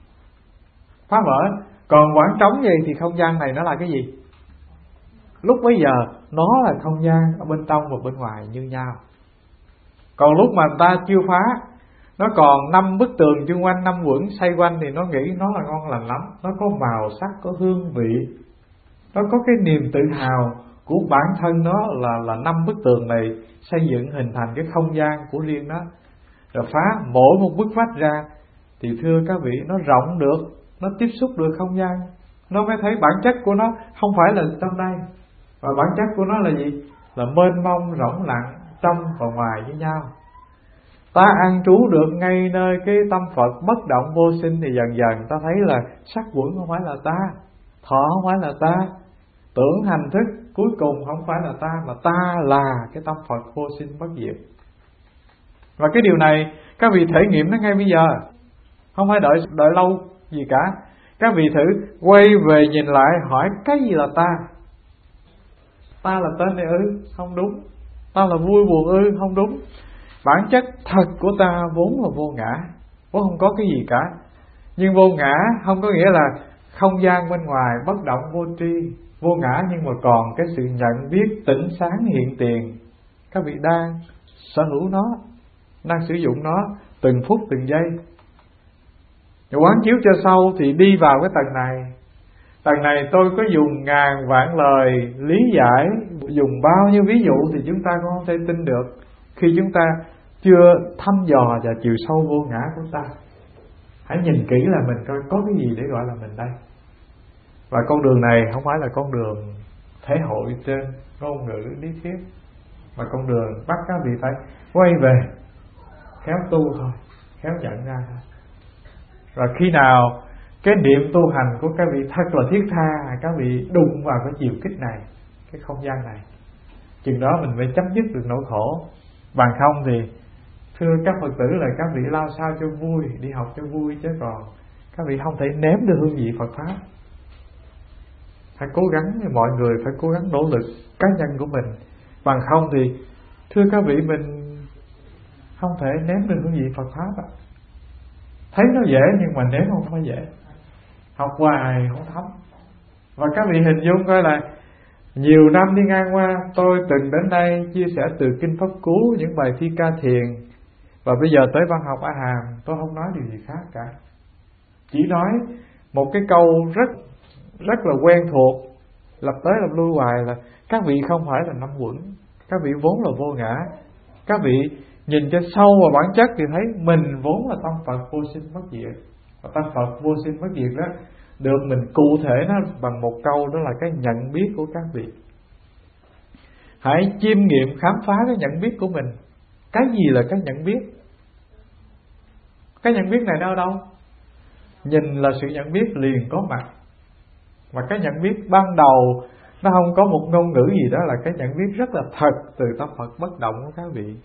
phá vỡ. Còn khoảng trống vậy thì không gian này nó là cái gì? Lúc bấy giờ nó là không gian ở bên trong và bên ngoài như nhau. Còn lúc mà người ta chưa phá, nó còn 5 bức tường chung quanh, 5 quẩn xoay quanh, thì nó nghĩ nó là ngon lành lắm. Nó có màu sắc, có hương vị, nó có cái niềm tự hào của bản thân nó là 5 bức tường này xây dựng hình thành cái không gian của riêng nó. Rồi phá mỗi một bức vách ra thì thưa các vị, nó rộng được, nó tiếp xúc được không gian, nó mới thấy bản chất của nó không phải là trong đây. Và bản chất của nó là gì? Là mênh mông rỗng lặng, trong và ngoài với nhau. Ta an trú được ngay nơi cái tâm Phật bất động vô sinh, thì dần dần ta thấy là sắc quẩn không phải là ta, thọ không phải là ta, tưởng hành thức cuối cùng không phải là ta, mà ta là cái tâm Phật vô sinh bất diệt. Và cái điều này các vị thể nghiệm nó ngay bây giờ, không phải đợi lâu gì cả. Các vị thử quay về nhìn lại hỏi cái gì là ta? Ta là tên này ư? Không đúng. Ta là vui buồn ư? Không đúng. Bản chất thật của ta vốn là vô ngã, vốn không có cái gì cả. Nhưng vô ngã không có nghĩa là không gian bên ngoài bất động vô tri. Vô ngã nhưng mà còn cái sự nhận biết tỉnh sáng hiện tiền. Các vị đang sở hữu nó, đang sử dụng nó từng phút từng giây. Quán chiếu cho sâu thì đi vào cái tầng này. Tầng này tôi có dùng ngàn vạn lời lý giải, dùng bao nhiêu ví dụ thì chúng ta cũng không thể tin được khi chúng ta chưa thăm dò và chiều sâu vô ngã của ta. Hãy nhìn kỹ là mình coi có cái gì để gọi là mình đây. Và con đường này không phải là con đường thể hội trên ngôn ngữ lý thuyết, mà con đường bắt các vị phải quay về khéo tu thôi, khéo nhận ra thôi. Và khi nào cái niệm tu hành của các vị thật là thiết tha, các vị đụng vào cái chiều kích này, cái không gian này, chừng đó mình mới chấm dứt được nỗi khổ. Bằng không thì thưa các Phật tử là các vị lao sao cho vui, đi học cho vui, chứ còn các vị không thể nếm được hương vị Phật Pháp. Phải cố gắng, mọi người phải cố gắng nỗ lực cá nhân của mình. Bằng không thì thưa các vị, mình không thể nếm được hương vị Phật Pháp. Thấy nó dễ nhưng mà nếm không phải dễ, học hoài không thấm. Và các vị hình dung coi là nhiều năm đi ngang qua, tôi từng đến đây chia sẻ từ Kinh Pháp Cú, những bài thi ca thiền, và bây giờ tới văn học A Hàm, tôi không nói điều gì khác cả. Chỉ nói một cái câu rất là quen thuộc, lặp tới lặp lui hoài là các vị không phải là năm quẩn, các vị vốn là vô ngã. Các vị nhìn cho sâu vào bản chất thì thấy mình vốn là tâm Phật vô sinh bất diệt. Và tâm Phật vô sinh bất diệt đó được mình cụ thể nó bằng một câu, đó là cái nhận biết của các vị. Hãy chiêm nghiệm khám phá cái nhận biết của mình. Cái gì là cái nhận biết? Cái nhận biết này đâu đâu? Nhìn là sự nhận biết liền có mặt. Và cái nhận biết ban đầu nó không có một ngôn ngữ gì, đó là cái nhận biết rất là thật từ tâm Phật bất động của các vị.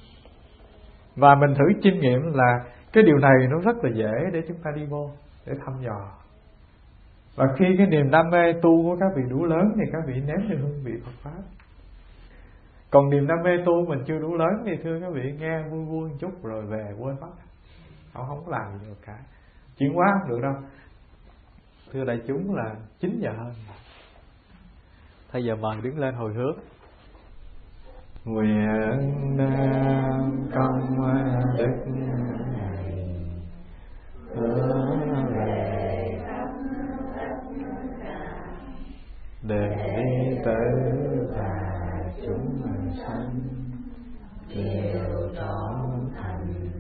Và mình thử chiêm nghiệm là cái điều này nó rất là dễ để chúng ta đi vô, để thăm dò. Và khi cái niềm đam mê tu của các vị đủ lớn thì các vị nếm được hương vị Phật Pháp. Còn niềm đam mê tu mình chưa đủ lớn thì thưa các vị, nghe vui vui một chút rồi về quên mất. Họ không có làm gì được cả. Chuyển hóa không được đâu. Thưa đại chúng là 9 giờ hơn. Bây giờ mời đứng lên hồi hướng. Nguyện công đức này hướng về đệ tử và chúng sanh đều trọn thành